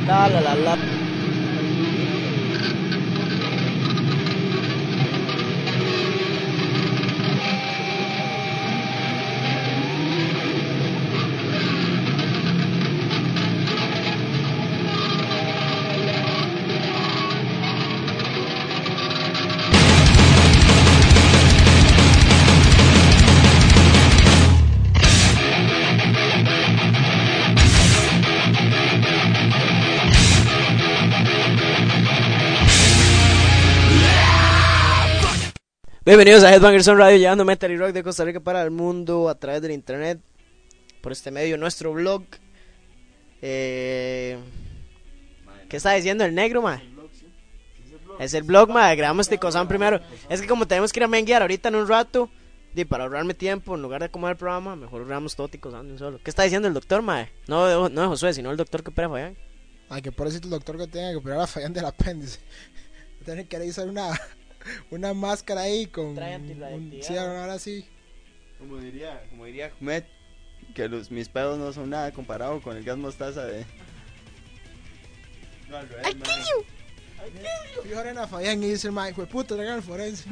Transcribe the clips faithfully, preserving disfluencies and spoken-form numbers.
La la la la. Bienvenidos a Headbangers on Radio, llevando metal y rock de Costa Rica para el mundo a través del internet, por este medio, nuestro blog. Eh, ¿Qué está diciendo el negro, ma? Es el blog, ma. Grabamos Ticozán primero. Es que como tenemos que ir a menguear ahorita en un rato, y para ahorrarme tiempo, en lugar de comer el programa, mejor grabamos todo Ticozán de un solo. ¿Qué está diciendo el doctor, ma? No de, no de Josué, sino el doctor que opera a Fabián. Ay, que por eso el doctor que tenga que operar a Fabián del apéndice. Tiene que realizar una... una máscara ahí con un, sí, ahora sí. Como diría, como diría Ahmed, que los, mis pedos no son nada comparado con el gas mostaza de. No, al revés, I kill you. I kill you. Fijo a Fabián y dice el mae, puto, traigan el forense.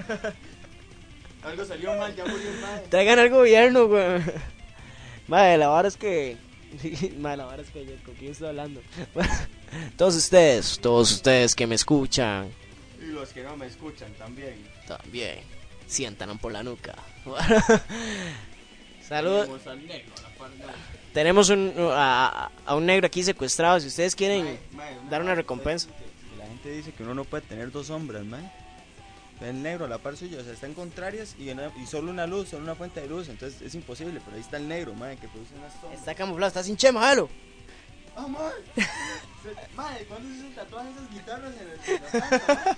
Algo salió mal, ya murió el mae. Traigan al gobierno, güey. Madre, la verdad es que madre, la verdad es que ¿con quién estoy hablando? Todos ustedes, todos ustedes que me escuchan. Y los que no me escuchan también. También. Sientan por la nuca. Saludos. Tenemos al negro a la par de... Tenemos un, a, a un negro aquí secuestrado. Si ustedes quieren mae, mae, una dar una recompensa. Que la gente dice que uno no puede tener dos sombras, mae. El negro a la par suya, o sea, están contrarias y, una, y solo una luz, solo una fuente de luz. Entonces es imposible, pero ahí está el negro, mae, que produce unas sombras. Está camuflado, está sin chema, jalo. ¡Ah, oh, mae! Madre, ¿cuándo se hizo tatuaje esas guitarras en el tatuaje?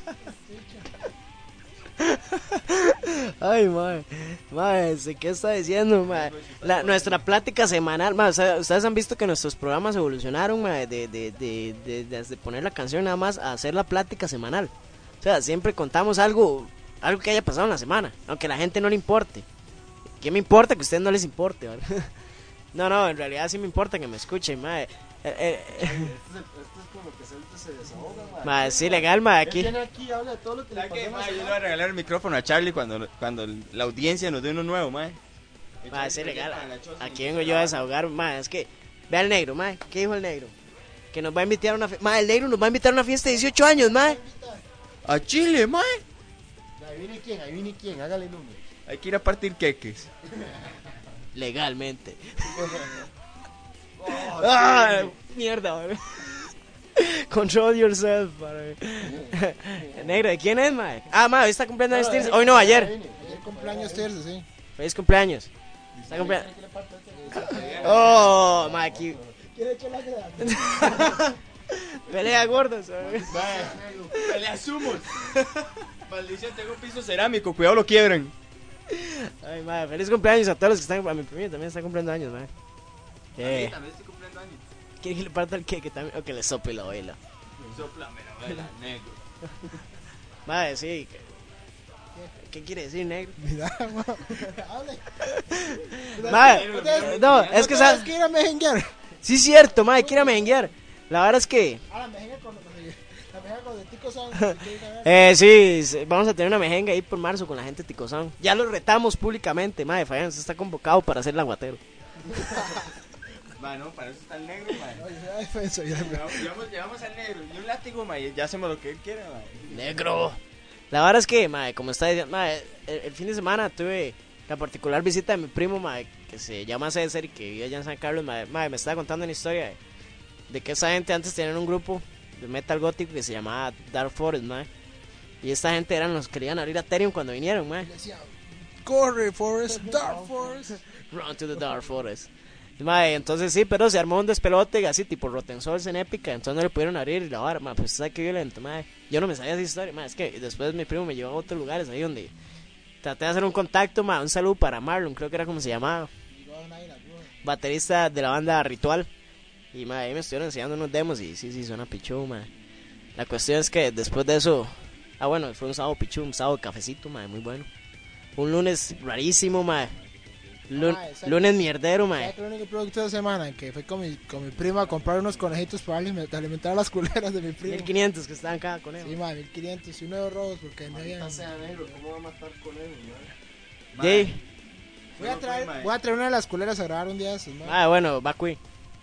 Ay, madre, madre, ¿qué está diciendo, madre? La, nuestra plática semanal, madre, o sea, ustedes han visto que nuestros programas evolucionaron, madre, de, de, de, de, de, de poner la canción nada más a hacer la plática semanal. O sea, siempre contamos algo, algo que haya pasado en la semana, aunque a la gente no le importe. ¿Qué me importa que a ustedes no les importe, ¿verdad? No, no, en realidad sí me importa que me escuchen, madre. Eh, eh, esto, es, esto es como que se, se desahoga, madre. Madre, sí, legal, madre, aquí. Viene aquí, habla de todo lo que le pasó. Que, madre, yo le voy a regalar el micrófono a Charlie cuando, cuando la audiencia nos dé uno nuevo, madre. Madre, sí, legal. Aquí vengo yo a desahogar, madre, es que... Ve al negro, madre, ¿qué dijo el negro? Que nos va a invitar a una fiesta. Madre, el negro nos va a invitar a una fiesta de dieciocho años, madre. A Chile, madre. Ahí viene quién, ahí viene quién, hágale número. Hay que ir a partir queques. Legalmente. Oh, ah, mierda, man. Control yourself, man. Negro, ¿de quién es, mae? Ah, mae, hoy está cumpliendo años Tirsa. Hoy no, ayer. Ayer cumpleaños Tirsa, sí. Feliz cumpleaños. Está cumpleaños. Oh, mae, aquí. Pelea gordos, pelea sumos. Maldición, tengo un piso cerámico, cuidado lo quiebran. Ay, mae, feliz cumpleaños a todos los que están. A mi primo también está cumpliendo años, mae. Eh. También estoy cumpliendo años. ¿Quiere que le parta el queque también? O que le sople la vela. Sóplame la vela, negro. Madre, sí. ¿Qué, ¿Qué quiere decir, negro? Mira, hable. Madre, no, es que sabes. que ir a mejenguear. Sí, cierto, madre, quiere mejenguear. La verdad es que. Ah, la mejenga con la mejenga con de Ticozán. Eh, sí, vamos a tener una mejenga ahí por marzo con la gente de Ticozán. Ya lo retamos públicamente, madre. Fabián, usted está convocado para hacer el aguatero. Mano, para eso está el negro, man. Llevamos, llevamos al negro y un látigo, man, y ya hacemos lo que él quiera, man. Negro. La verdad es que, man, como está diciendo, man, el, el fin de semana tuve la particular visita de mi primo, man, que se llama César y que vive allá en San Carlos, man, man, me estaba contando una historia de, de que esa gente antes tenían un grupo de metal gótico que se llamaba Dark Forest, man. Y esta gente eran los que querían abrir a Ethereum cuando vinieron, man. Corre, Forest, Dark Forest. Run to the Dark Forest. Mae, entonces sí, pero se armó un despelote así tipo Rotten Souls en épica, entonces no le pudieron abrir y la vara, mae, pues sabe que violento, mae. Yo no me sabía esa historia, mae, es que después mi primo me llevó a otros lugares ahí donde traté de hacer un contacto, mae, un saludo para Marlon, creo que era como se llamaba. Baterista de la banda Ritual. Y mae, ahí me estuvieron enseñando unos demos y sí, sí, suena pichu, mae. La cuestión es que después de eso, ah bueno, fue un sábado pichu, un sábado cafecito, mae, muy bueno. Un lunes rarísimo, mae. Lun- Ah, exacto. lunes mierdero, ¿Sabes mae. qué? El único producto de la semana que fue con mi, con mi prima a comprar unos conejitos para darle- alimentar a las culeras de mi primo. mil quinientos que estaban cada conejo. Sí, madre, mil quinientos y nueve rojos porque no había. sea negro, ¿cómo va a matar conejos, man? Jay. Voy a traer, voy a traer una de las culeras a grabar un día de esos, madre. Ah, bueno, Bakui.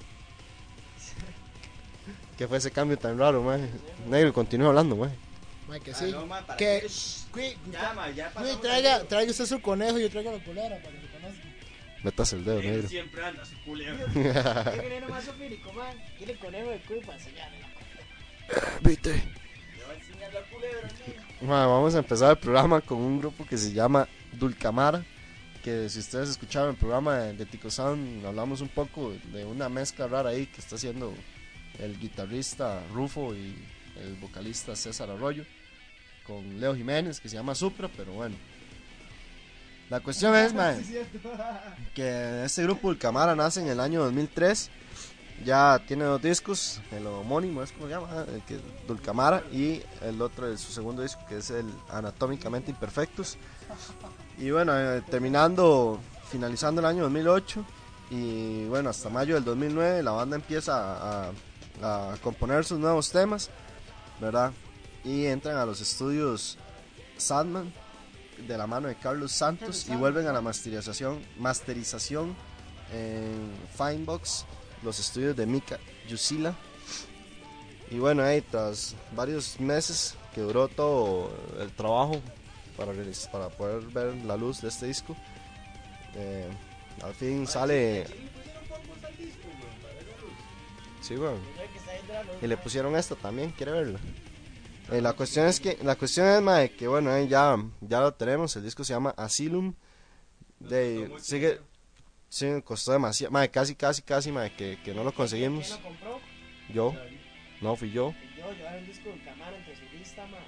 ¿Qué fue ese cambio tan raro, man? Negro, continúa hablando, man. Madre, que Ah, sí. no, ma, ¿para que, qué? Cui- Ya, ma, ya Cui, pasamos traiga, al- traiga usted su conejo y yo traigo la culera para que se conozcan. Metas el dedo, Él negro. siempre anda su culero. ¿Qué viene nomás ofílico, man? Quiere conejo de Cui para enseñarle la Viste. Le va a enseñar la culebra, ¿no? Ma, vamos a empezar el programa con un grupo que se llama Dulcamara. Que si ustedes escucharon el programa de, de Tico Sound, hablamos un poco de una mezcla rara ahí que está haciendo el guitarrista Rufo y el vocalista César Arroyo con Leo Jiménez, que se llama Supra, pero bueno. La cuestión es, man, que este grupo Dulcamara nace en el año dos mil tres. Ya tiene dos discos, el homónimo es como se llama, el que Dulcamara, y el otro es su segundo disco, que es el Anatómicamente Imperfectos. Y bueno, eh, terminando, finalizando el año dos mil ocho, y bueno, hasta mayo del dos mil nueve la banda empieza a, a, a componer sus nuevos temas, ¿verdad? Y entran a los estudios Sandman de la mano de Carlos Santos y vuelven a la masterización, masterización en Finebox, los estudios de Mika Yusila. Y bueno, ahí tras varios meses que duró todo el trabajo para, realiz- para poder ver la luz de este disco, eh, al fin sale. Sí, bueno. Y le pusieron esta también, ¿quiere verla? Eh, la cuestión es que la cuestión es, mae, que bueno, eh, ya ya lo tenemos, el disco se llama Asylum. De sigue sí, costó demasiado, mae, casi casi casi, mae, que, que no lo conseguimos. ¿Quién lo compró? Yo, no fui yo. Yo, llevar un disco de Camara entre su lista, man.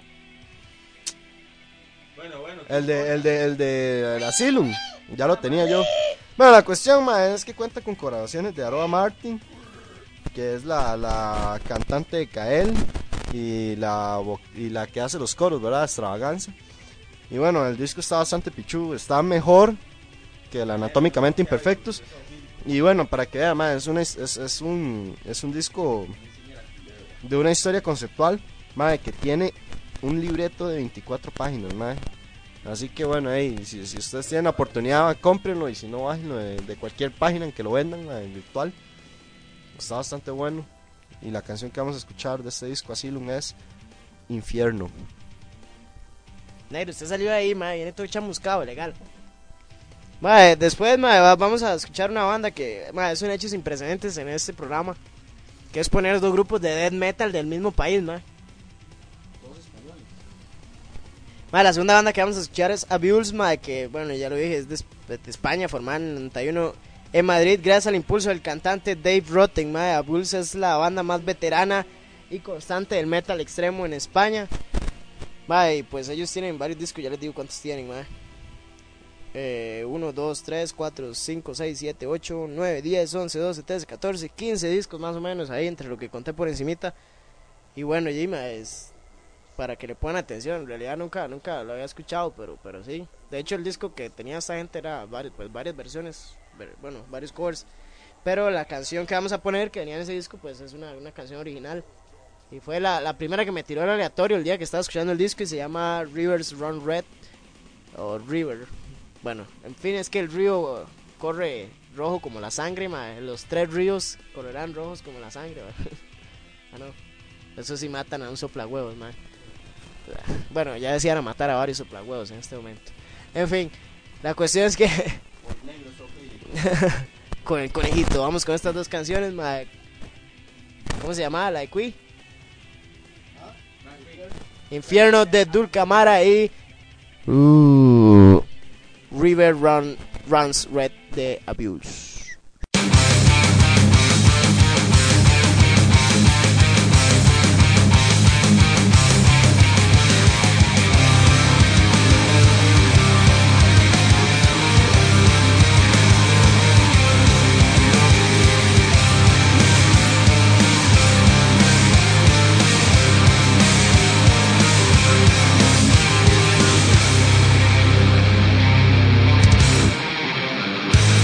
Bueno, bueno. El de el de el de el Asylum, ya lo tenía yo. Bueno, la cuestión, mae, es que cuenta con colaboraciones de Aroa Martin, que es la, la cantante de Kael y la vo- y la que hace los coros, ¿verdad? Extravaganza. Y bueno, el disco está bastante pichudo, está mejor que el Anatómicamente Imperfectos. Y bueno, para que vean, mae, es una es, es un es un disco de una historia conceptual, mae, que tiene un libreto de veinticuatro páginas, mae. Así que bueno, hey, si, si ustedes tienen la oportunidad, cómprenlo, y si no, bájenlo de, de cualquier página en que lo vendan, mae, en virtual. Está bastante bueno. Y la canción que vamos a escuchar de este disco Asylum es Infierno. Negro, usted salió de ahí, madre, viene todo chamuscado, legal. Madre, después, madre, va- vamos a escuchar una banda que, madre, es un hecho sin precedentes en este programa. Que es poner dos grupos de death metal del mismo país, madre. Madre, la segunda banda que vamos a escuchar es Abuse, madre, que, bueno, ya lo dije, es de, de España, formada en el noventa y uno en Madrid, gracias al impulso del cantante Dave Rotten, madre. Abuse es la banda más veterana y constante del metal extremo en España. Madre, y pues ellos tienen varios discos, ya les digo cuántos tienen, madre. Eh, uno, dos, tres, cuatro, cinco, seis, siete, ocho, nueve, diez, once, doce, trece, catorce, quince discos más o menos ahí entre lo que conté por encimita. Y bueno, Jima, es para que le pongan atención, en realidad nunca nunca lo había escuchado, pero pero sí. De hecho, el disco que tenía esta gente era varios, pues varias versiones, ver- bueno, varios covers. Pero la canción que vamos a poner, que venía en ese disco, pues es una, una canción original. Y fue la, la primera que me tiró el aleatorio el día que estaba escuchando el disco, y se llama Rivers Run Red, o River. Bueno, en fin, es que el río corre rojo como la sangre, ma. Los tres ríos correrán rojos como la sangre, ma. Ah, no. Eso sí matan a un soplahuevos, ma. Bueno, ya decían a matar a varios soplahuevos en este momento. En fin, la cuestión es que con el conejito, vamos con estas dos canciones, ma. ¿Cómo se llamaba? La de Cui. Infierno de Dulcamara y uh, River Run, Runs Red de Abuse. Thank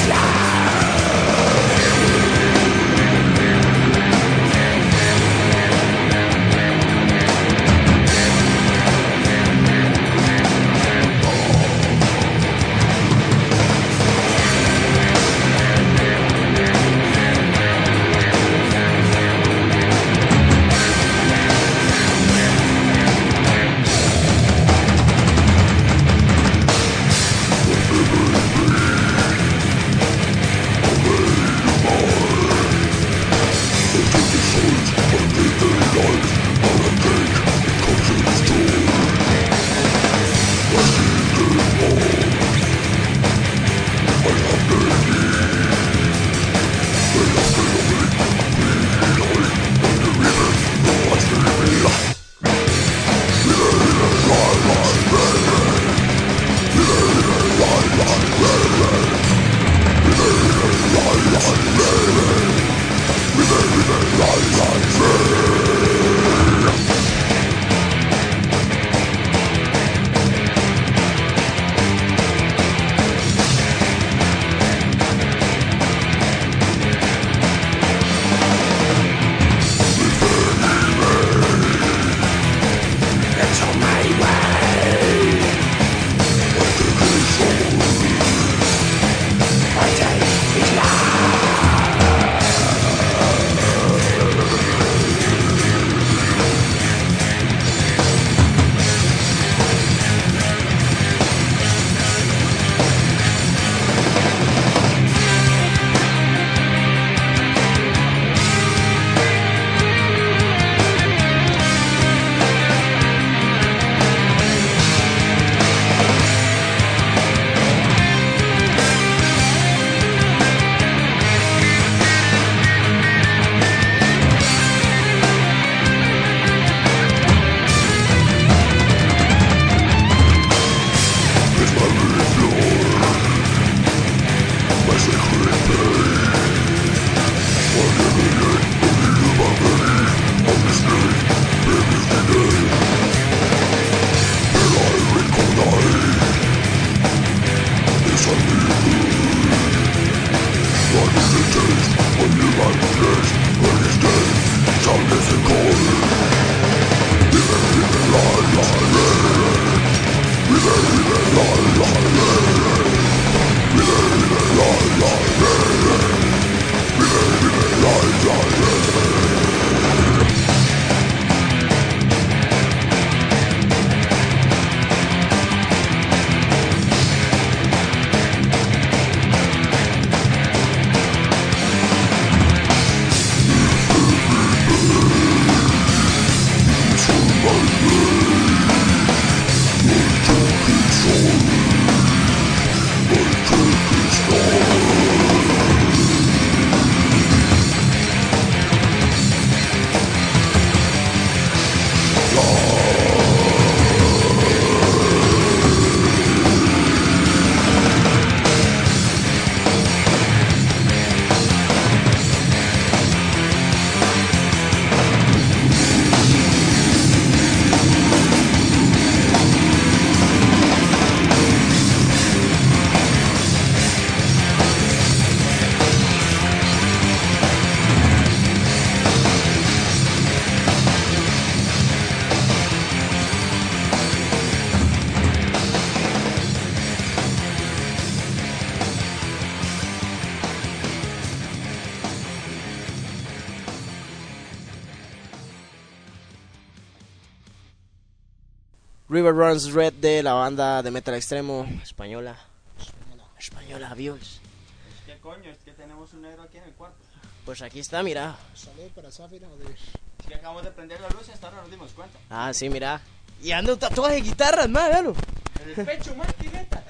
River Runs Red de la banda de metal extremo española. Española, española, Dios. ¿Qué coño? Es que tenemos un negro aquí en el cuarto. Pues aquí está, mira. Salud para Zafira, joder. Es que acabamos de prender la luz y hasta ahora nos dimos cuenta. Ah, sí, mira. Y anda un tatuaje de guitarras, madre, véalo. En el pecho, Martineta.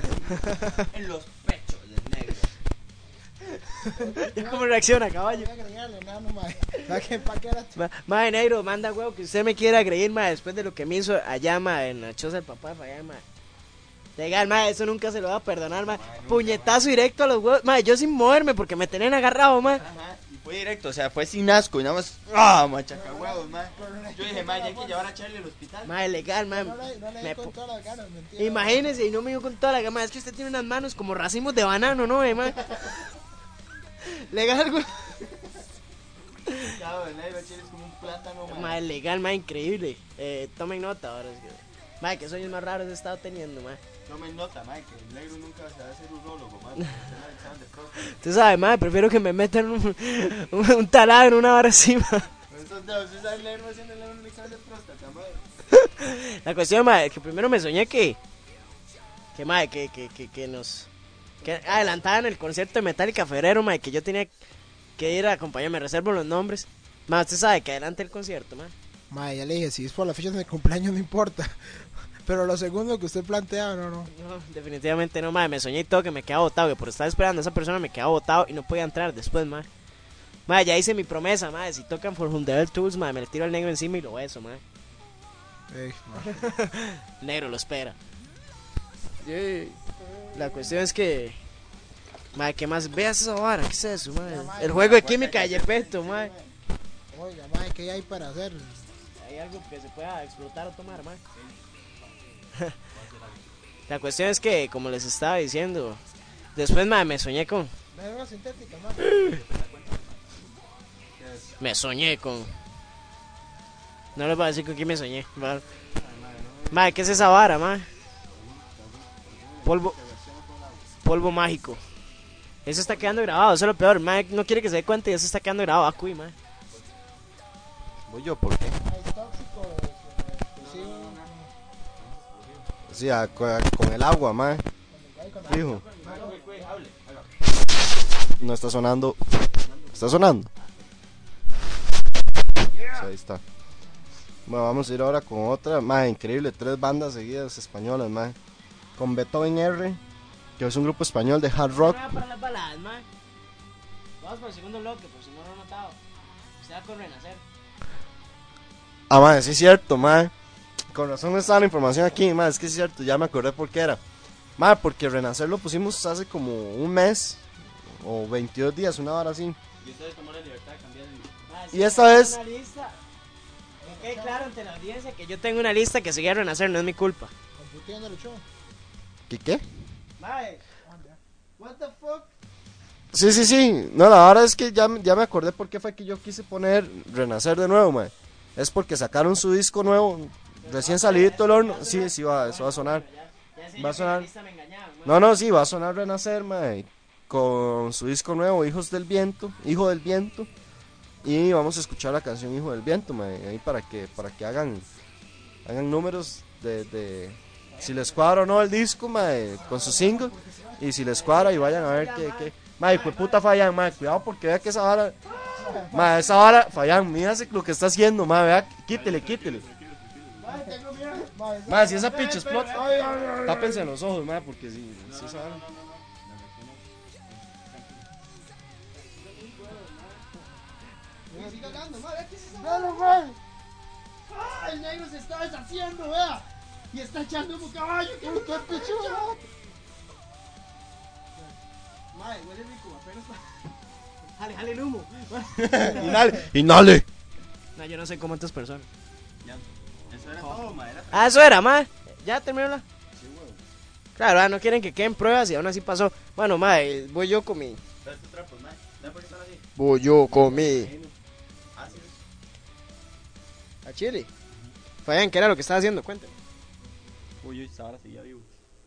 En los pechos del negro. ¿Cómo reacciona, caballo? Voy a agregarle, nada, no, mae. ¿Para qué? ¿Para qué era? Ma- Madre negro, manda huevo que usted me quiera agredir, madre, después de lo que me hizo allá, madre, en la choza del papá de allá, madre. Legal, madre, eso nunca se lo va a perdonar, madre. Madre, nunca, Puñetazo madre. directo a los huevos, madre, yo sin moverme porque me tenían agarrado, madre. Ajá, y fue directo, o sea, fue sin asco y nada más. ¡Ah, machaca huevos, man! Yo dije, man, ya hay que llevar a Charlie al hospital. Madre, legal, madre. No le, no le Me di con pu- todas las ganas, mentira. Imagínese, y no me dio con toda la gama, es que usted tiene unas manos como racimos de banano, ¿no, eh, madre? Legal, güey. Claro, el negro chile es como un plátano, mae. Mae, legal, mae, increíble. Eh, tomen nota ahora. Es que, mae, qué sueños más raros he estado teniendo, mae. Tomen nota, mae, que el negro nunca se va a hacer urólogo, mae. Examen de próstata. Tú sabes, mae, prefiero que me metan un, un, un taladro en una hora encima. Entonces, ¿usted sabe el negro haciéndole un examen de próstata, mae? La cuestión, mae, es que primero me soñé que. Que, mae, que, que, que, que nos. Que adelantaban el concierto de Metallica febrero, mae, que yo tenía que ir a acompañar, me reservo los nombres. Mae, usted sabe que adelante el concierto, mae. Mae, ya le dije, si es por la fecha de mi cumpleaños no importa. Pero lo segundo que usted plantea, no, no. No, definitivamente no, mae, me soñé y todo que me quedaba botado, que por estar esperando a esa persona me quedaba botado y no podía entrar después, mae. Mae, ya hice mi promesa, mae, si tocan For Hundred Tools, mae, me le tiro al negro encima y lo beso, mae. Ey, mae. Negro lo espera. Yay. La cuestión es que, mae, ¿qué más? Veas esa vara, ¿qué es eso, mae? El juego de química de Yepeto, mae. Oiga, mae, ¿qué hay para hacer? Hay algo que se pueda explotar o tomar, mae. La cuestión es que, como les estaba diciendo, después, mae, me soñé con... Droga sintética, mae. Me soñé con... No les voy a decir con quién me soñé, mae. Mae, ¿qué es esa vara, mae? Polvo... Polvo mágico. Eso está quedando grabado, eso es lo peor. Mae no quiere que se dé cuenta y eso está quedando grabado. Acuí, mae. Voy yo, ¿por qué? Es tóxico, explosivo. Sí, a- co- con el agua, mae. Fijo. No está sonando. ¿Está sonando? Sí, ahí está. Bueno, vamos a ir ahora con otra. Mae, increíble. Tres bandas seguidas españolas, mae. Con Beethoven R, que es un grupo español de hard rock. No, para las baladas, mae. Vamos por el segundo bloque, por si no lo he notado. Usted va con Renacer. Ah, mae, sí es cierto, mae. Con razón no estaba la información aquí, mae. Es que sí es cierto, ya me acordé por qué era. Mae, porque Renacer lo pusimos hace como un mes o veintidós días, una hora así. Y ustedes tomó la libertad de cambiar el... Mae, Y sí, esta tengo vez- una lista. Que quede claro ante la audiencia que yo tengo una lista que sigue a Renacer, no es mi culpa. Computiendo el show. ¿Qué qué? Mae, what the fuck? Sí, sí, sí. No, la verdad es que ya, ya me acordé por qué fue que yo quise poner Renacer de nuevo, mae. Es porque sacaron su disco nuevo, recién salidito del horno. Sí, sí, va, eso va a sonar. Ya sé Va a yo que sonar. la lista me engañaba, mae. No, no, sí, va a sonar Renacer, mae. Con su disco nuevo, Hijos del Viento, Hijo del Viento. Y vamos a escuchar la canción Hijo del Viento, mae. Ahí para que, para que hagan, hagan números de, de si les cuadra o no el disco, mae, con su single. Y si les cuadra y vayan a ver qué, qué. Mae, hijo de puta Fayán, mae, cuidado porque vea que esa vara. Mae, esa vara, Fayán, mírase lo que está haciendo, mae, vea, quítele, quítele. Mae, si esa pinche explota, tápense los ojos, mae, porque si, si esa vara. ¡Dale, mae! ¡Ah, el negro se está deshaciendo, vea! Y está echando un caballo que me está pichudo. Mae, huele rico, apenas está. Jale, jale el humo. Inhale, inhale. No, yo no sé cómo tantas personas. Ya, eso era todo, ma, era... Ah, eso era, mae. Ya terminó la. Claro, ah, no quieren que queden pruebas y aún así pasó. Bueno, mae, voy yo con mi. Pero estos trapos, ma, ¿sabes por qué están así? Voy yo con mi. Ácidos. A Chile. Fabián, ¿qué era lo que estaba haciendo? Cuéntame. Uy, uy, ahora sí, ya vivo.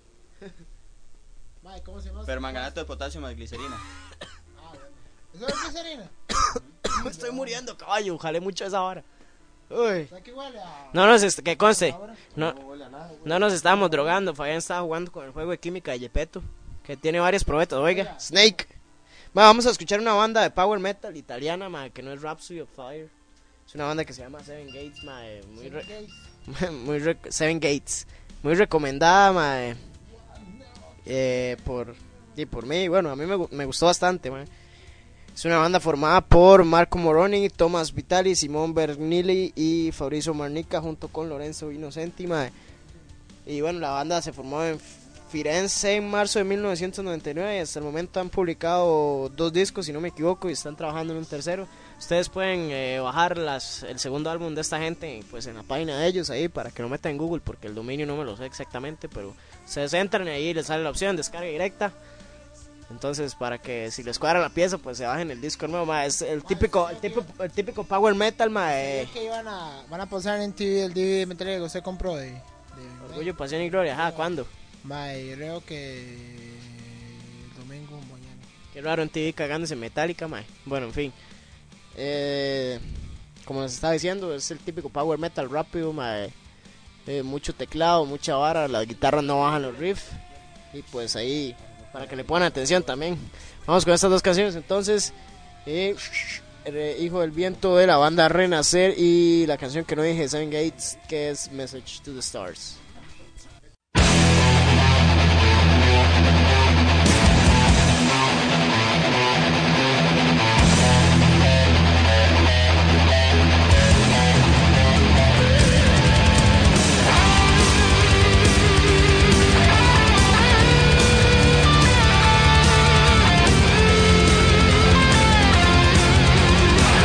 Mae, ¿cómo se llama? Permanganato de potasio más glicerina. Ah, bueno. ¿Eso es glicerina? Me estoy muriendo, caballo. Jalé mucho esa hora. Uy. ¿Sabes qué huele a...? No nos, est- que conste. Ahora. No, no nos estábamos drogando. Fabián estaba jugando con el juego de química de Yepeto, que tiene varios probetas. Oiga, Snake. Va, vamos a escuchar una banda de power metal italiana, ma, que no es Rhapsody of Fire. Es una banda que se llama Seven Gates, ma, eh, muy, re- muy re- Seven Gates, muy recomendada, ma, eh, eh, por y por mí. Bueno, a mí me, gu- me gustó bastante, ma. Es una banda formada por Marco Moroni, Thomas Vitali, Simón Bernili y Fabrizio Marnica, junto con Lorenzo Innocenti, ma. Y bueno, la banda se formó en Firenze en marzo de mil novecientos noventa y nueve y hasta el momento han publicado dos discos, si no me equivoco, y están trabajando en un tercero. Ustedes pueden eh, bajar las, el segundo álbum de esta gente pues en la página de ellos ahí para que lo metan en Google, porque el dominio no me lo sé exactamente, pero ustedes entran y ahí les sale la opción descarga directa. Entonces, para que si les cuadra la pieza, pues se bajen el disco nuevo, ma. Es el típico, el típico, el típico power metal, ma. Eh. que iban a, van a posar en T V el D V D metal que usted compró de, de Orgullo, Pasión y Gloria. Ajá, ¿cuándo? Ma, creo que el domingo mañana. Qué raro en T V cagándose en Metallica, ma. Bueno, en fin. Eh, como les estaba diciendo, es el típico power metal rápido, ma. Eh, mucho teclado, mucha vara, las guitarras no bajan los riffs. Y pues ahí, para que le pongan atención también. Vamos con estas dos canciones entonces. Eh, Hijo del Viento de la banda Renacer. Y la canción que no dije, Seven Gates, que es Message to the Stars.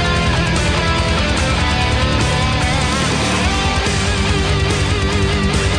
Thank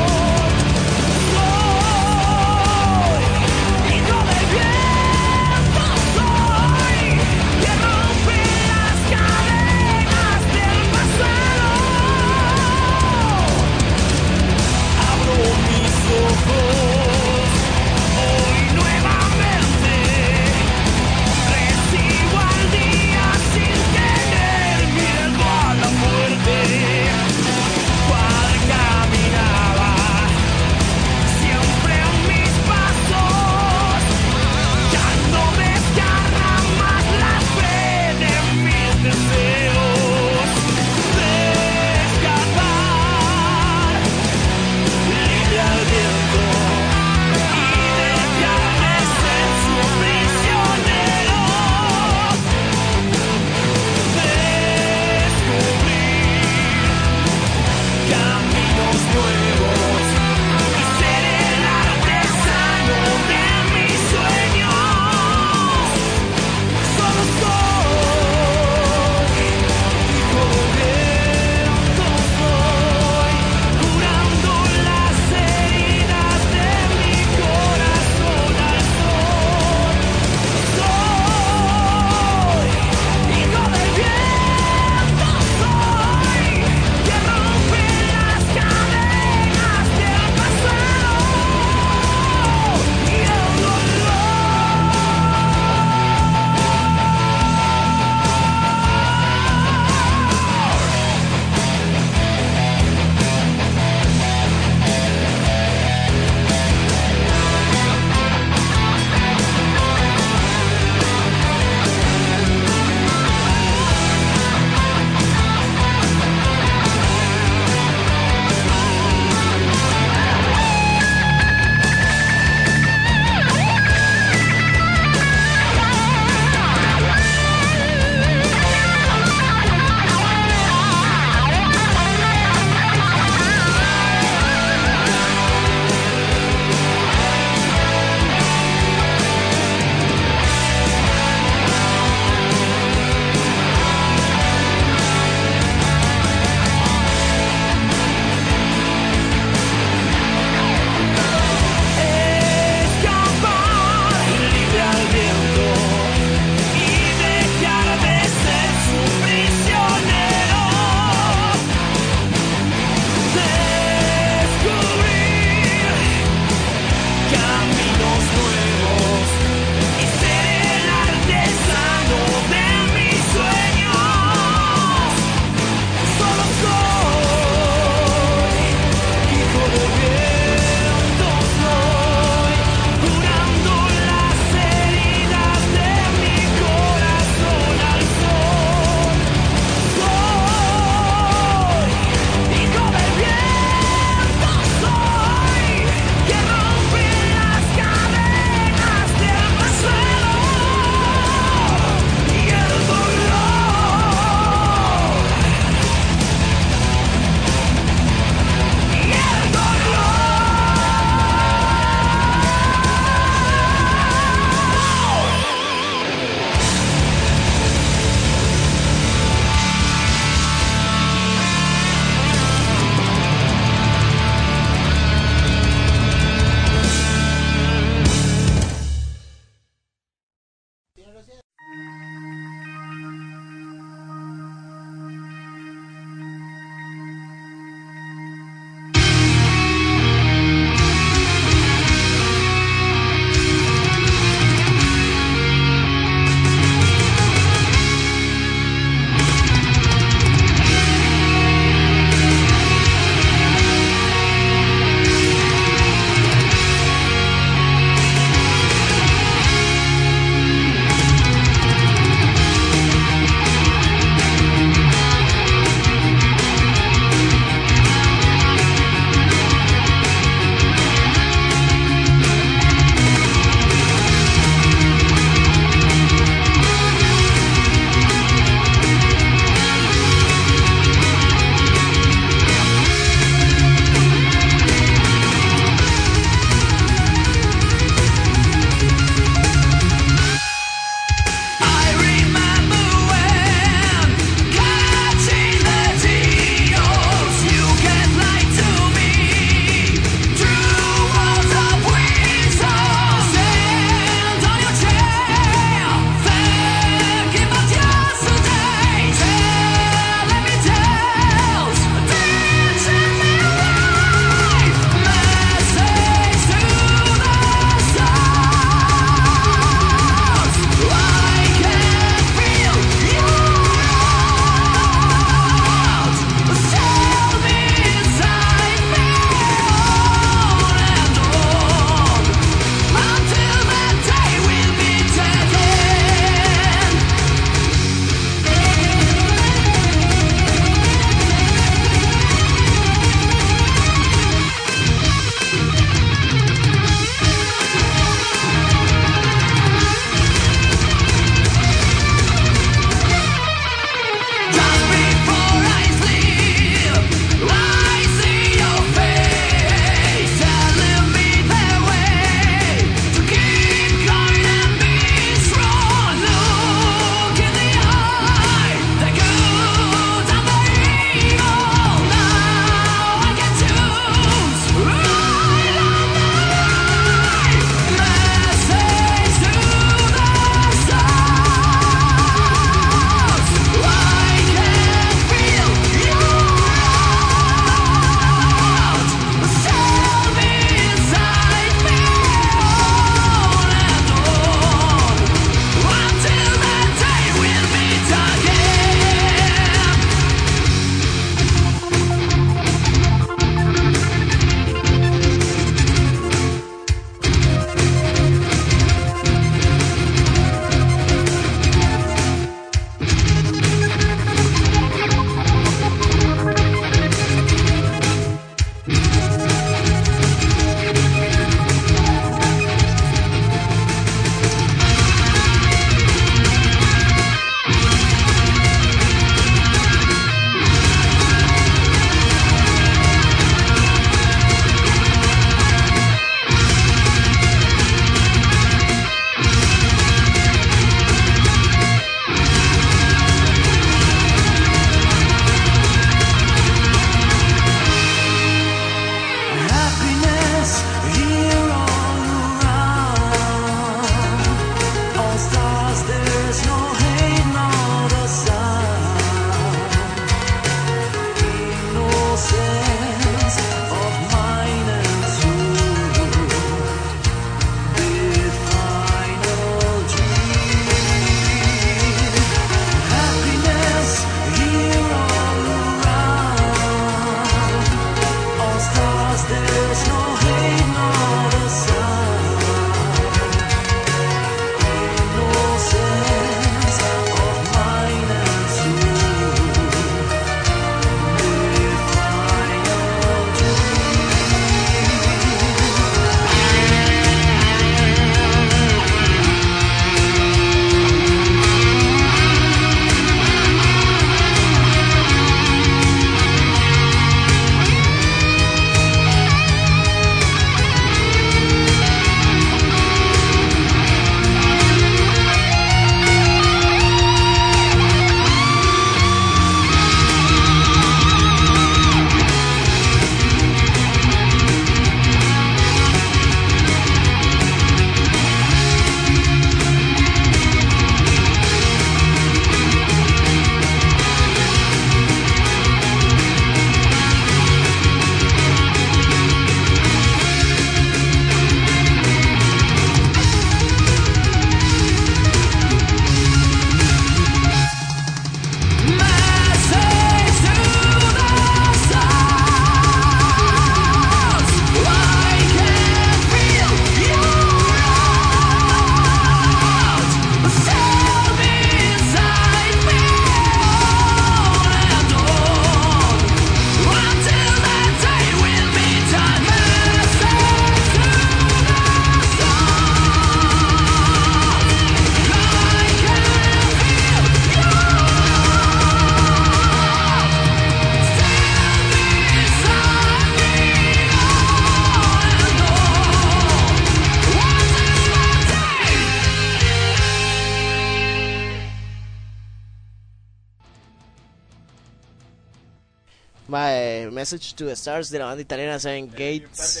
Mae, Message to the Stars de la banda italiana Seven Gates.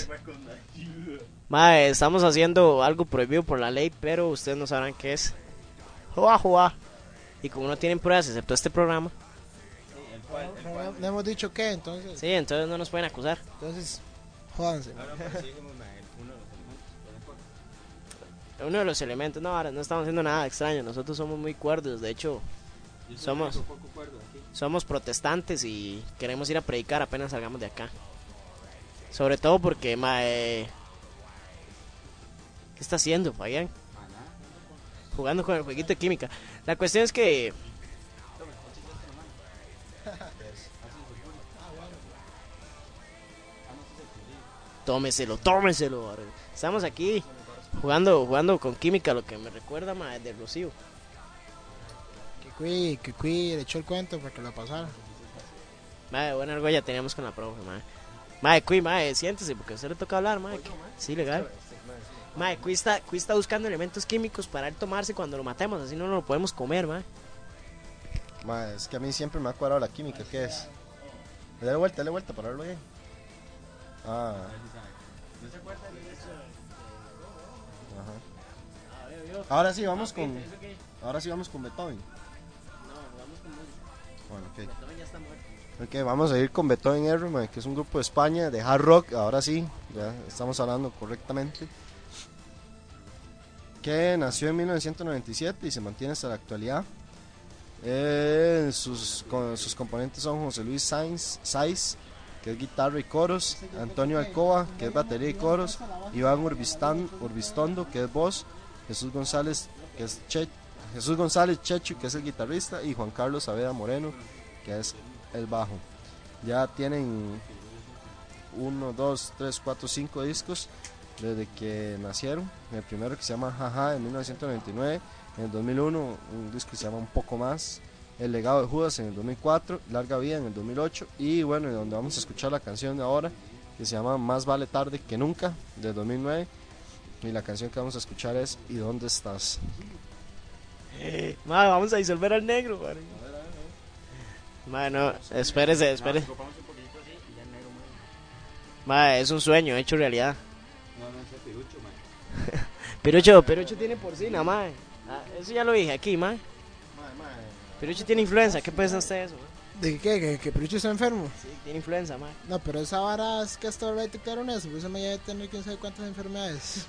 Mae, estamos haciendo algo prohibido por la ley, pero ustedes no sabrán qué es. Joa, joa. Y como no tienen pruebas, excepto este programa. No, no hemos dicho qué, entonces. Sí, entonces no nos pueden acusar. Entonces, jódanse. Uno de los elementos, no, ahora no estamos haciendo nada extraño. Nosotros somos muy cuerdos, de hecho, somos, somos protestantes y queremos ir a predicar apenas salgamos de acá. Sobre todo porque, mae, ¿qué está haciendo, Fabián? Jugando con el jueguito de química. La cuestión es que tómeselo, tómeselo. Estamos aquí jugando jugando con química, lo que me recuerda, mae, de Rocío. Que cui, que cui, le echó el cuento para que lo pasara. Mae, buena argolla teníamos con la profe, mae. Mae, cui, mae, siéntese porque a usted le toca hablar, mae. Sí, legal. Mae, cui está, cui está buscando elementos químicos para él tomarse cuando lo matemos, así no lo podemos comer, mae. Mae, es que a mí siempre me ha cuadrado la química, ¿qué es? Dale vuelta, dale vuelta para verlo bien. Ah. Ajá. Ahora sí vamos con Ahora sí vamos con Beethoven. No, vamos con música. Bueno, ok. Beethoven ya está muerto. Ok, vamos a ir con Beethoven R, mae, que es un grupo de España de hard rock, ahora sí, ya estamos hablando correctamente. Que nació en mil novecientos noventa y siete y se mantiene hasta la actualidad. Eh, sus, con, sus componentes son José Luis Sainz, Saiz, que es guitarra y coros, Antonio Alcoba, que es batería y coros, Iván Urbistan, Urbistondo, que es voz, Jesús González, que es che, Jesús González Chechu, que es el guitarrista, y Juan Carlos Saavedra Moreno, que es el bajo. Ya tienen uno, dos, tres, cuatro, cinco discos desde que nacieron. El primero, que se llama Jaja, en mil novecientos noventa y nueve. En el dos mil uno un disco que se llama Un Poco Más, El Legado de Judas en el dos mil cuatro, Larga Vida en el dos mil ocho, y bueno, donde vamos a escuchar la canción de ahora, que se llama Más Vale Tarde que Nunca, del dos mil nueve, y la canción que vamos a escuchar es ¿Y dónde estás? Eh, madre, vamos a disolver al negro, madre. Madre, no, espérese, espérese. Madre, es un sueño hecho realidad. No, no, es Pirucho, man. Pirucho, Pirucho tiene porcina, madre. Ah, eso ya lo dije aquí, man. Pirucho tiene influenza, ¿qué piensa usted de eso, man? ¿De qué? ¿Que, que Pirucho está enfermo? Sí, tiene influenza, man. No, pero esa vara es que hasta ahora detectaron eso, por eso me debe tener quién sabe cuántas enfermedades.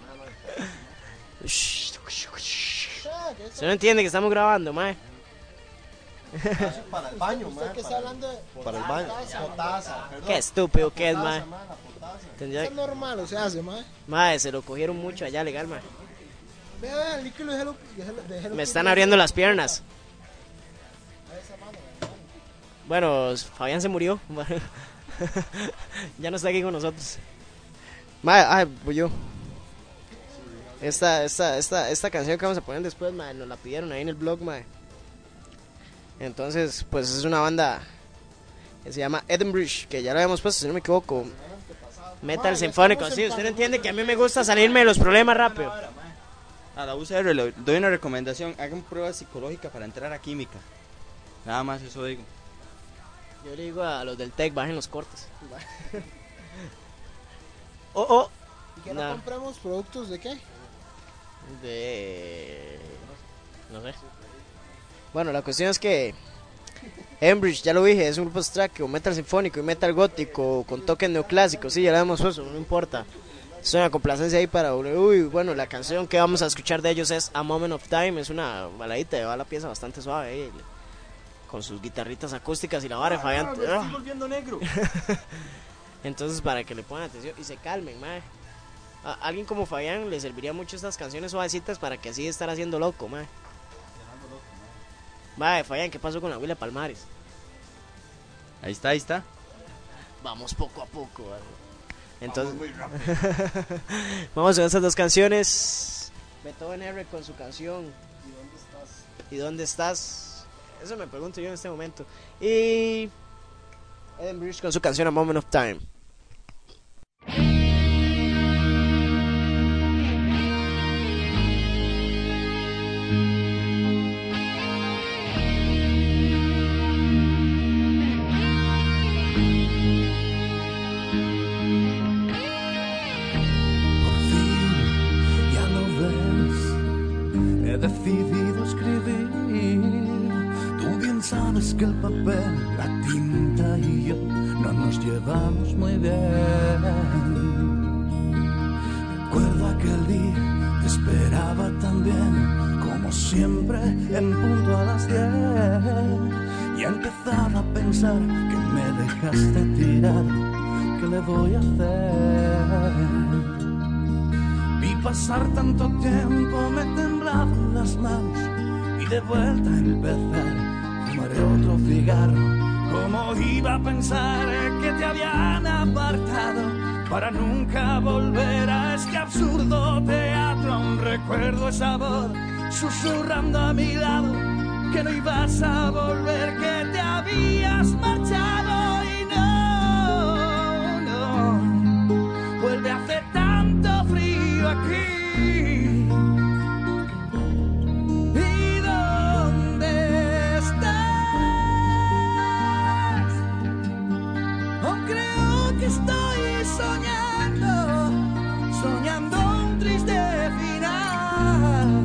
Se no entiende que estamos grabando, man. Para el baño, ¿Usted man, qué está para, hablando de para el baño. Potasa, perdón. Qué estúpido La que es, potasa, man. man, la potasa. Tendría- eso es normal, o sea, hace, mae. Mae, se lo cogieron mucho allá legal, man. Vea, vea, el líquido, déjalo, déjalo, déjalo. Me están abriendo las piernas. Bueno, Fabián se murió. Ya no está aquí con nosotros. Mae, ay, voy yo. Esta, esta, esta, esta canción que vamos a poner después, mae, nos la pidieron ahí en el blog, mae. Entonces, pues es una banda que se llama Edinburgh, que ya lo habíamos puesto, si no me equivoco. Metal Mae, ya sinfónico, estamos sí, en usted no pan- entiende que a mí me gusta salirme de los problemas rápido. A la U C R le doy una recomendación, hagan pruebas psicológicas para entrar a química. Nada más eso digo. Yo le digo a los del Tec, bajen los cortes. Oh, oh. ¿Y que no Nah. compramos productos de qué? De... no sé. Bueno, la cuestión es que Embridge, ya lo dije, es un grupo abstracto, metal sinfónico y metal gótico con toques neoclásicos, sí, ya lo hemos puesto, no importa. Es una complacencia ahí para... Uy, bueno, la canción que vamos a escuchar de ellos es A Moment of Time, es una baladita, va la pieza bastante suave ahí, con sus guitarritas acústicas y la vara de Fabián. me estoy volviendo negro. Entonces, para que le pongan atención y se calmen, mae. A alguien como Fabián le serviría mucho estas canciones suavecitas para que así estar haciendo loco, mae. Mae, Fabián, ¿qué pasó con la Willa Palmares? Ahí está, ahí está. Vamos poco a poco, mae. Entonces, vamos con estas dos canciones. Beethoven R con su canción ¿Y dónde estás? ¿Y dónde estás? Eso me pregunto yo en este momento. Y Edinburgh con su canción A Moment of Time. Por fin, ya lo ves, he decidido escribir. Tú bien sabes que el papel, la tinta y yo no nos llevamos muy bien. Recuerdo aquel día, te esperaba también, como siempre, en punto a las diez. Y empezaba a pensar que me dejaste tirado. ¿Qué le voy a hacer? Vi pasar tanto tiempo, me temblaban las manos y de vuelta a empezar, fumaré otro cigarro. ¿Cómo iba a pensar que te habían apartado para nunca volver a este absurdo teatro? Aún recuerdo esa voz susurrando a mi lado que no ibas a volver, que te habías marchado y no, no, vuelve, hace tanto frío aquí. ¿Y dónde estás? Oh, creo que estoy soñando, soñando un triste final.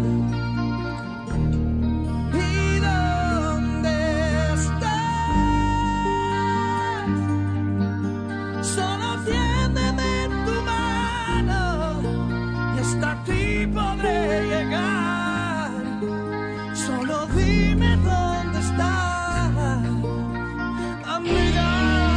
¿Y dónde estás? Solo tiéndeme tu mano y hasta ti podré llegar. Solo dime dónde estás, amiga.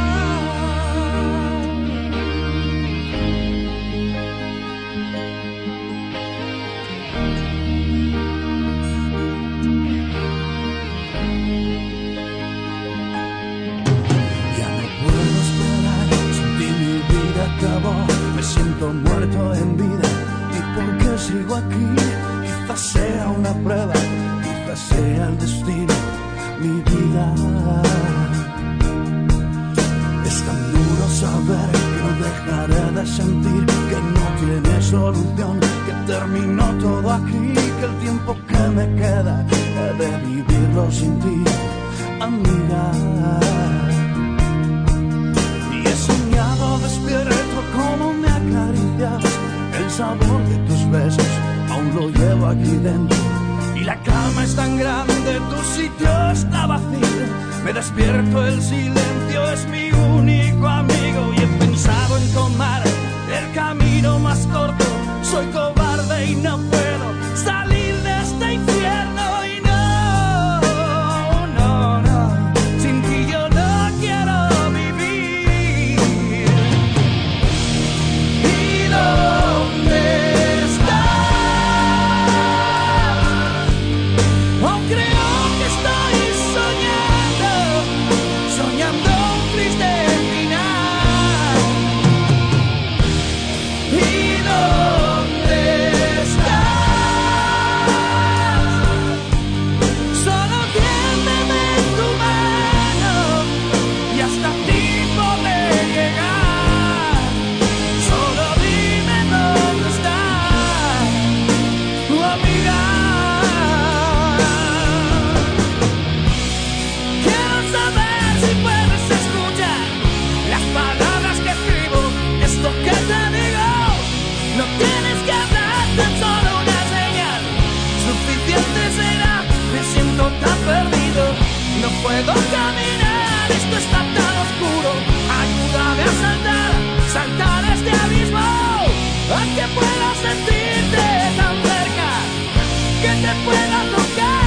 Ya no puedo esperar, sin ti mi vida acabó. Me siento muerto en vida. ¿Y por qué sigo aquí? Quizás sea una prueba, quizás sea el destino, mi vida. Es tan duro saber que no dejaré de sentir, que no tiene solución, que terminó todo aquí, que el tiempo que me queda he de vivirlo sin ti, amiga. Y he soñado despierto como me acariciabas, el sabor de tus besos aún lo llevo aquí dentro. es tan grande, tu sitio está vacío. Me despierto, el silencio es mi único amigo. Y he pensado en tomar el camino más corto. Soy cobarde y no puedo salir de este infierno. Y no, no, no, sin ti yo no quiero vivir. ¿Y dónde estás? Oh, creo que estoy soñando, soñando un triste final. ¿Y dónde estás? Solo tiéndeme tu mano y hasta ti podré llegar. Solo dime dónde estás, tu amiga. Quiero saber si puedes escuchar las palabras que escribo, esto que te digo. No tienes que hablar, tan solo una señal suficiente será. Me siento tan perdido, no puedo caminar, esto está tan oscuro. Ayúdame a saltar, saltar este abismo, a que pueda sentirte tan cerca, que te pueda tocar.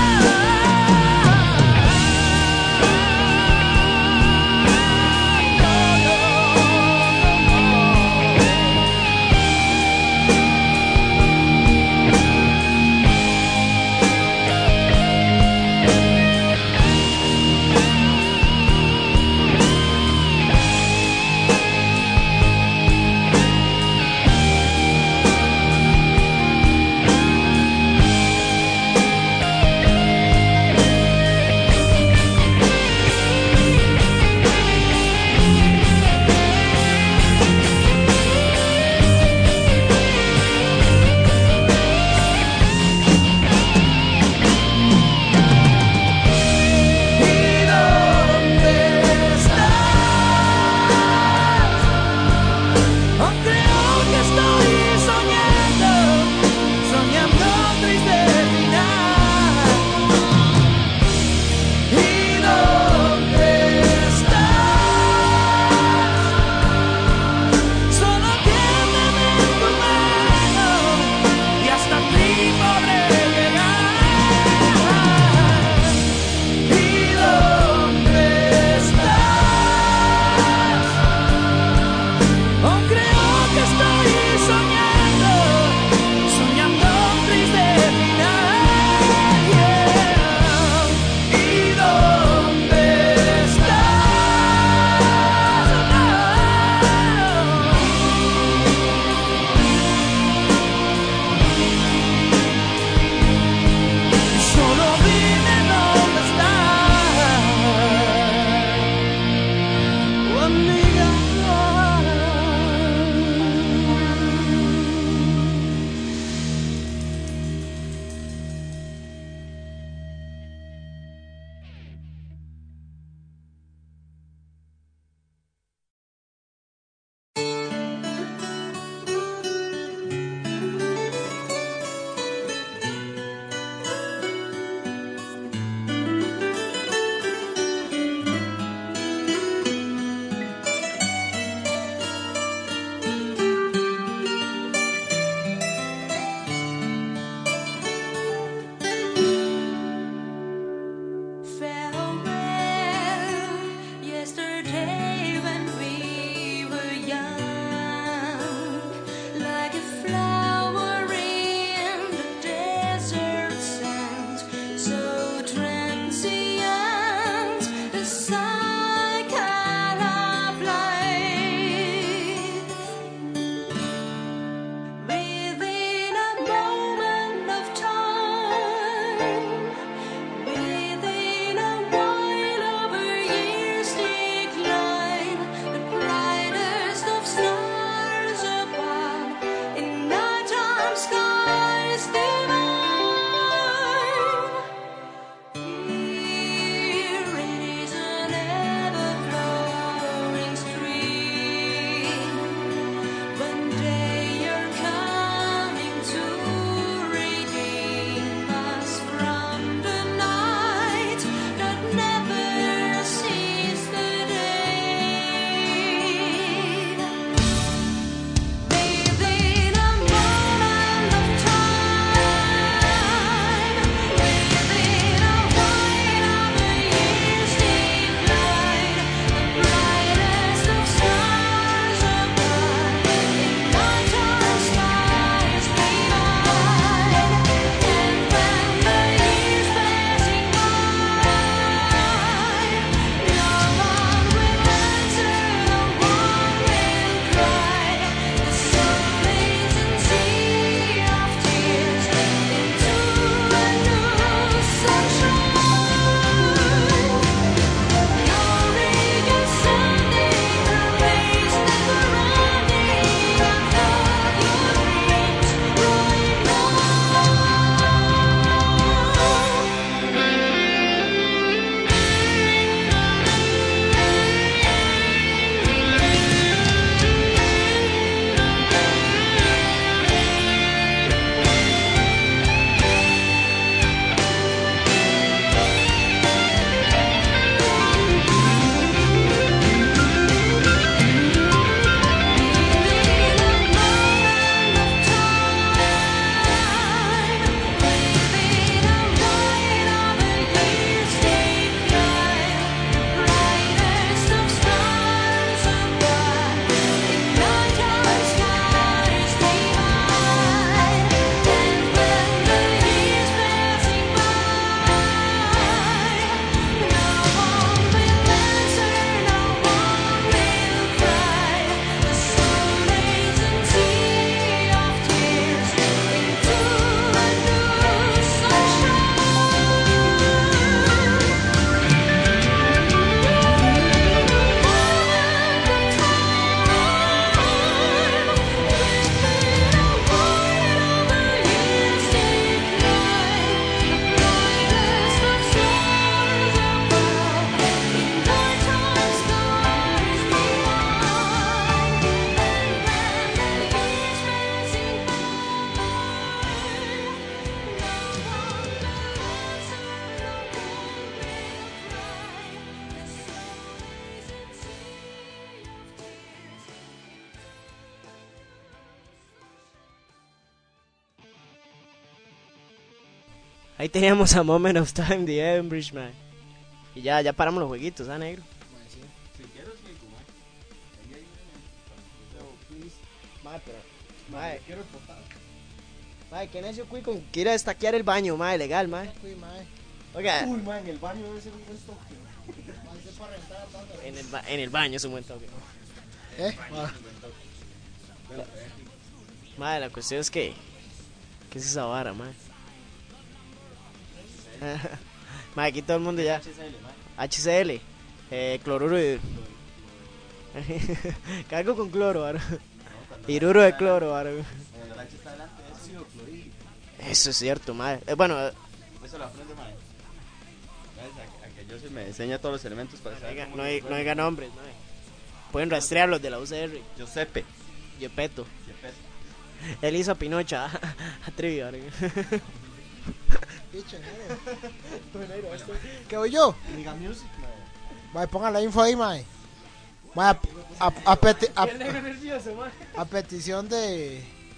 Ahí teníamos a Moment of Time de Edenbridge, man. Y ya, ya paramos los jueguitos, ¿ah, negro? Mae, pero... Mae, quiero el potado. Mae, ¿qué necio cuico? Quiere destaquear el baño, mae, legal, mae. Oiga. Uy, man, en el baño debe ser un buen toque. En el, ba en el baño es un buen toque. ¿Eh? Mae, la cuestión es que... ¿Qué es esa vara, mae? Mae, aquí todo el mundo ya... H C L. Eh, cloruro de... Cargo con cloro, ahora. Hidruro de cloro, ahora. Eso es cierto, mae. Eh, bueno... Eh, eso lo aprende, mae. A, a que yo se me enseña todos los elementos para no, diga, no, hay, no diga nombres, mae. Pueden rastrearlos de la U C R. Giuseppe. Yepeto. Él hizo a Pinocha. A Trivia. ¿Qué voy yo? Liga Music, man. Mae, pongan la info ahí, mae. Mae, a, a, a, peti a, a petición de...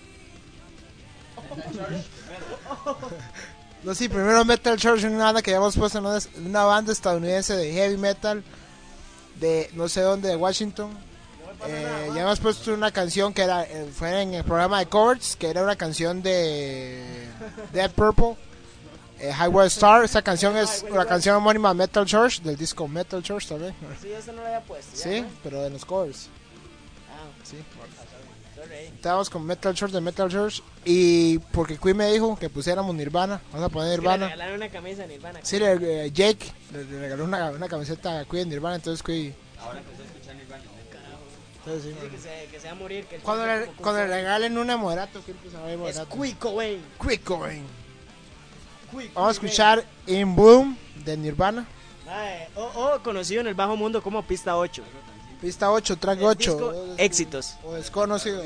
No, sí, primero Metal Church, una banda que ya hemos puesto, ¿no? Una banda estadounidense de heavy metal de no sé dónde, de Washington. Eh, ya hemos puesto una canción que era eh, fue en el programa de covers, que era una canción de Dead Purple, eh, Highway Star. Esa canción es la canción homónima de Metal Church, del disco Metal Church también. Sí, eso no lo había puesto. Sí, ¿no? Pero en los covers. Ah, sí. Estábamos con Metal Church de Metal Church. Y porque Queen me dijo que pusiéramos Nirvana, vamos a poner Nirvana. Le regalaron una camisa de Nirvana. Sí, le, eh, Jake le, le regaló una, una camiseta a Queen de Nirvana, entonces Queen. Ahora empezó a escuchar Nirvana. Entonces, sí, sí, que, se, que se va a morir. Que cuando le, cuando le regalen una moderato, que pues, a es Quick Cobain. Quick Cobain. Vamos a escuchar In Bloom de Nirvana. Ay, o oh, oh, conocido en el bajo mundo como Pista ocho. Pista ocho, track ocho. O éxitos. O desconocido.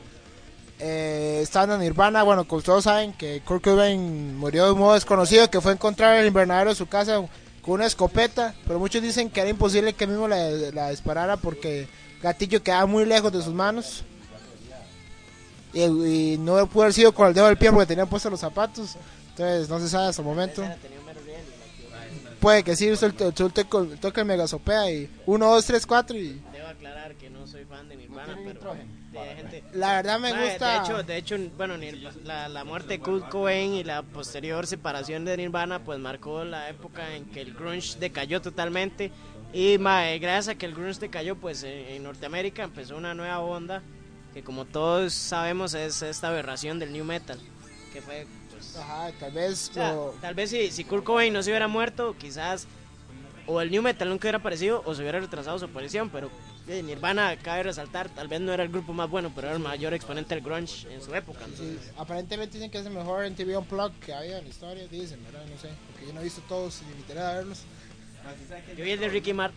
Eh, estando en Nirvana, bueno, como todos saben que Kurt Cobain murió de un modo desconocido, que fue encontrar en el invernadero de su casa con una escopeta, pero muchos dicen que era imposible que mismo la, la disparara porque gatillo quedaba muy lejos de sus manos y, y no pudo haber sido con el dedo del pie porque tenía puestos los zapatos, entonces no se sabe hasta el momento. Puede que sí, usó el, el, el toque el megasopea y uno, dos, tres, cuatro y... Debo aclarar que no soy fan de Nirvana, pero de gente... La verdad me Madre, gusta... De hecho, de hecho bueno, Nirvana, la, la muerte de Kurt Cobain y la posterior separación de Nirvana pues marcó la época en que el grunge decayó totalmente. Y madre, gracias a que el grunge decayó, pues en, en Norteamérica empezó una nueva onda que como todos sabemos es esta aberración del new metal, que fue... Ajá, tal vez o sea, o... tal vez si, si Kurt Cobain no se hubiera muerto, quizás o el new metal nunca hubiera aparecido o se hubiera retrasado su aparición, pero eh, Nirvana, cabe resaltar, tal vez no era el grupo más bueno, pero era el mayor exponente del grunge en su época. Sí, aparentemente dicen que es el mejor M T V Unplugged que había en la historia, dicen, ¿verdad? No sé, porque yo no he visto todos y me interesa verlos. Yo vi el de Ricky Martin.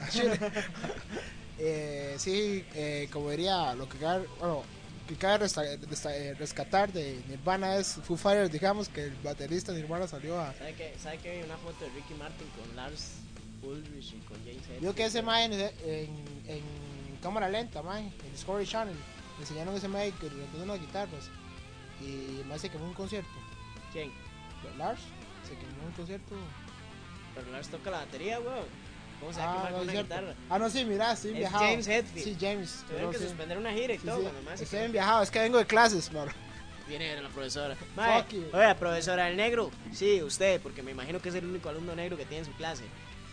eh, sí, eh, como diría, lo que cabe, bueno, que cabe rescatar de Nirvana es Foo Fighters, digamos que el baterista de Nirvana salió a... ¿Sabe que, ¿sabe que vi una foto de Ricky Martin con Lars Ulrich y con James Hetfield? Yo que ese mae en, en, en cámara lenta, mae, en Discovery Channel, me enseñaron ese mae que le unas guitarras y me hace que fue un concierto. ¿Quién? Lars, se quemó un concierto. Pero Lars toca la batería, weón. ¿Cómo se va ah, a quemar no, con una cierto. guitarra? Ah, no, sí, mira, estoy es viajado. James Hetfield. Sí, James. Tuvieron que sí. suspender una gira y sí, todo, sí. bueno, más. Estoy bien viajado, es que vengo de clases, man. Viene la profesora. Mae, oiga, profesora, ¿el negro? Sí, usted, porque me imagino que es el único alumno negro que tiene en su clase.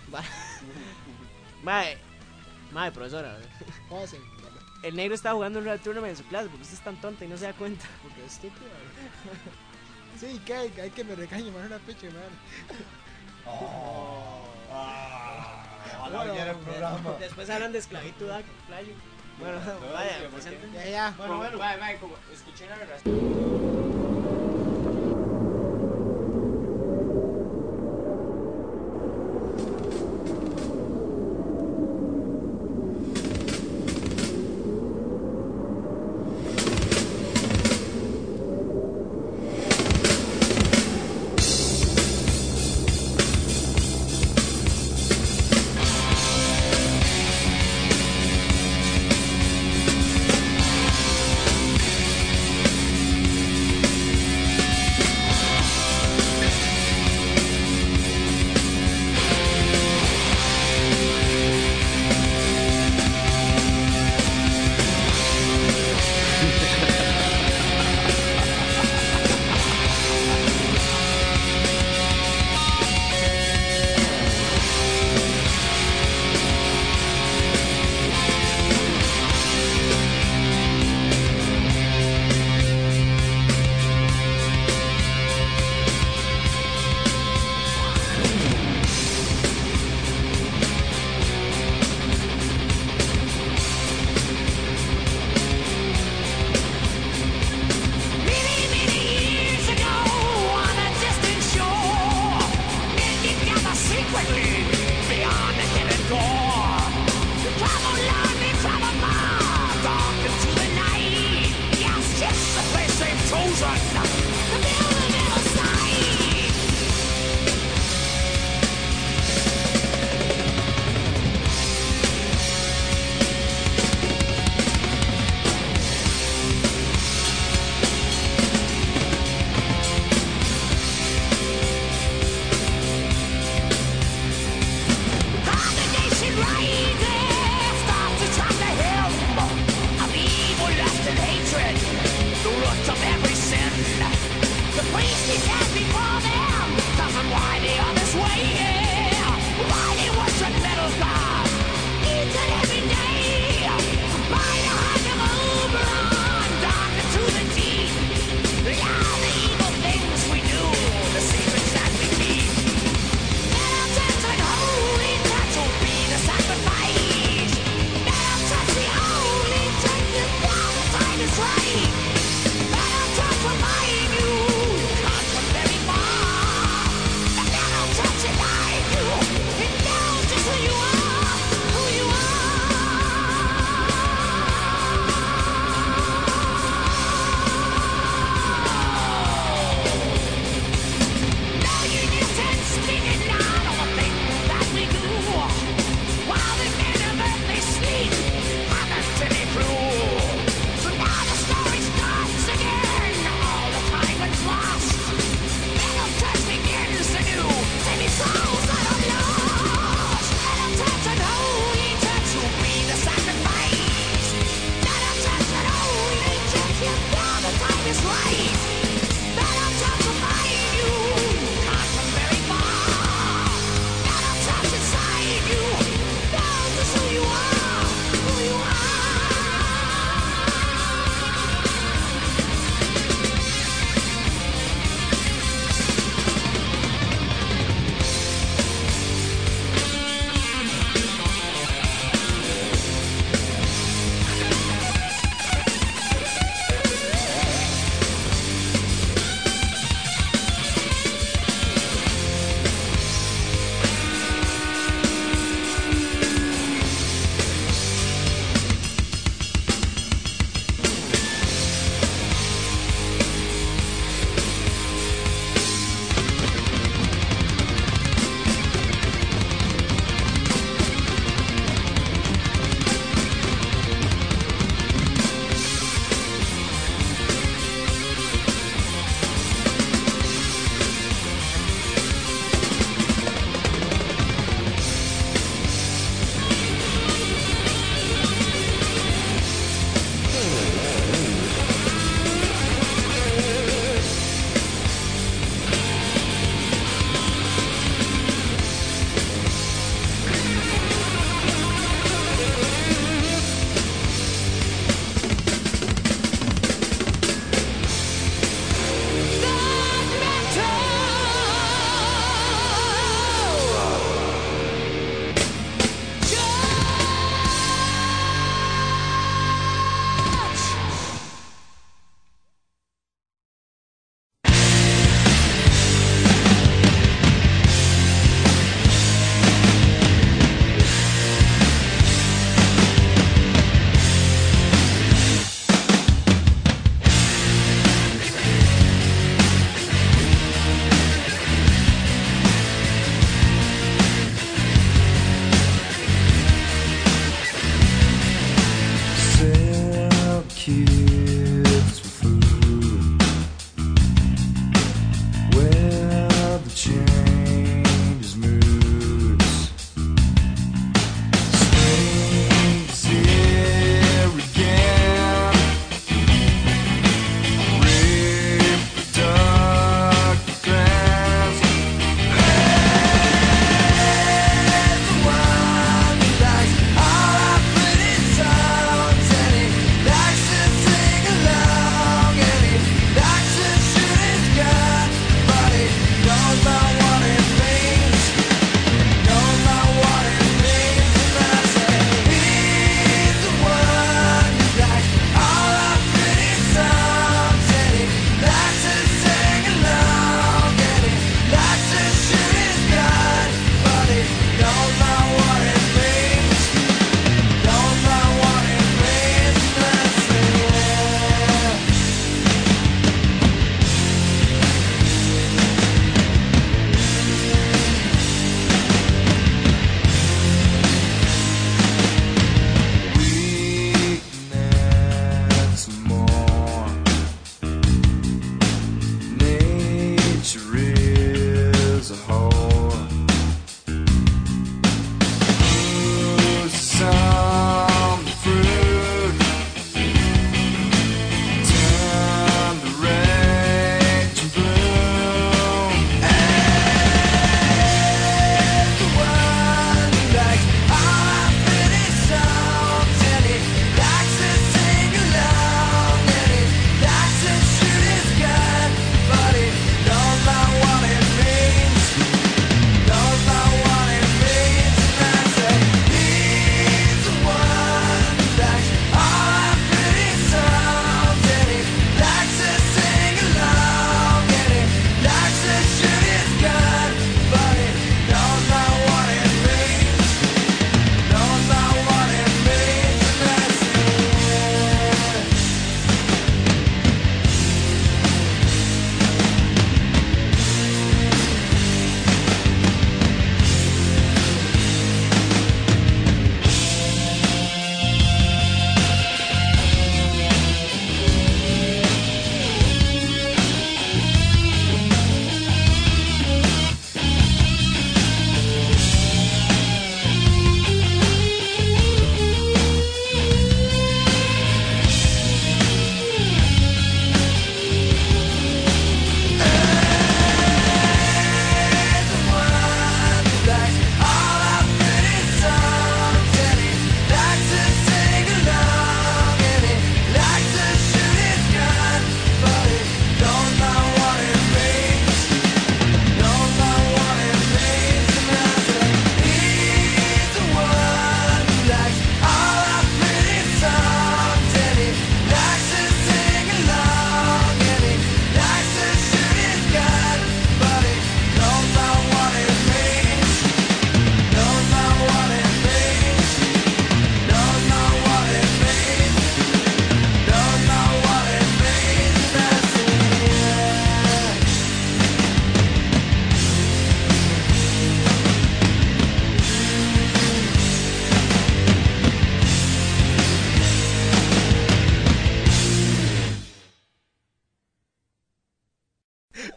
Mae, mae, profesora. ¿Cómo así? El negro está jugando un Real Tournament en su clase porque usted es tan tonta y no se da cuenta. Porque es estúpido. Sí, que hay, hay que me regañe, man, una picha, man. Oh. Ah, bueno, el programa. Después hablan de esclavitud, playo. Bueno, no, vaya, presenten. Ya, ya. Bueno, bueno, vaya, vaya, como escuché la verdad.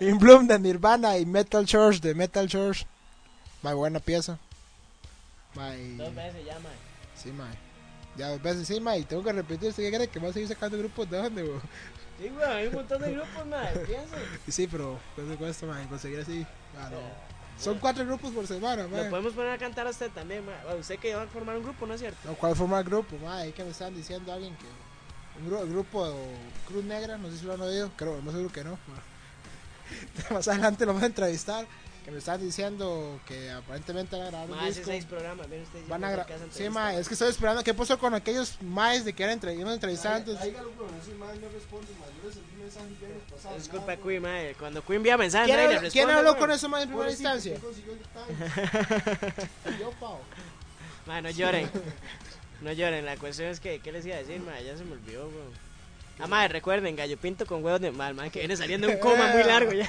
In Bloom de Nirvana y Metal Church de Metal Church. Muy buena pieza. Mae. Dos veces ya, mae. Sí, mae. Ya dos veces, sí, mae. Y tengo que repetir. ¿Usted qué cree que va a seguir sacando grupos de dónde, bro? Sí, weón, hay un montón de grupos, mae. Piensa. Sí, pero ¿cuánto cuesta, mae? Conseguir así. Ah, no. Son cuatro grupos por semana, Lo mae. podemos poner a cantar a usted también, mae. Bueno, usted que va a formar un grupo, ¿no es cierto? No, ¿cuál forma el grupo, mae? Ahí que me están diciendo alguien que. Un gru- grupo de Cruz Negra, no sé si lo han oído. Creo, no seguro que no. Mae. Más adelante lo vamos a entrevistar. Que me están diciendo que aparentemente van a grabar un Mae, hace disco. seis programas, miren ustedes. Van a grabar. Sí, mae, es que estoy esperando. ¿Qué pasó con aquellos maes de que eran entre... iban a entrevistar antes? Ahí algo, pero esos más no responden, más. Yo les envié mensajes ya en los pasados. Es culpa de Queen, mae. Cuando Queen envía mensajes, ¿Quién, nadie le habló, responde. ¿quién habló weón. con esos maes en primera Pobrecito, instancia? ¿quién consiguió el detalle? Yo, pao. Mae, no lloren. No lloren, la cuestión es que, ¿qué les iba a decir, mae? Ya se me olvidó, weón. Ah, mae, recuerden, gallo pinto con huevos de mal, mae, que viene saliendo de un coma muy largo ya.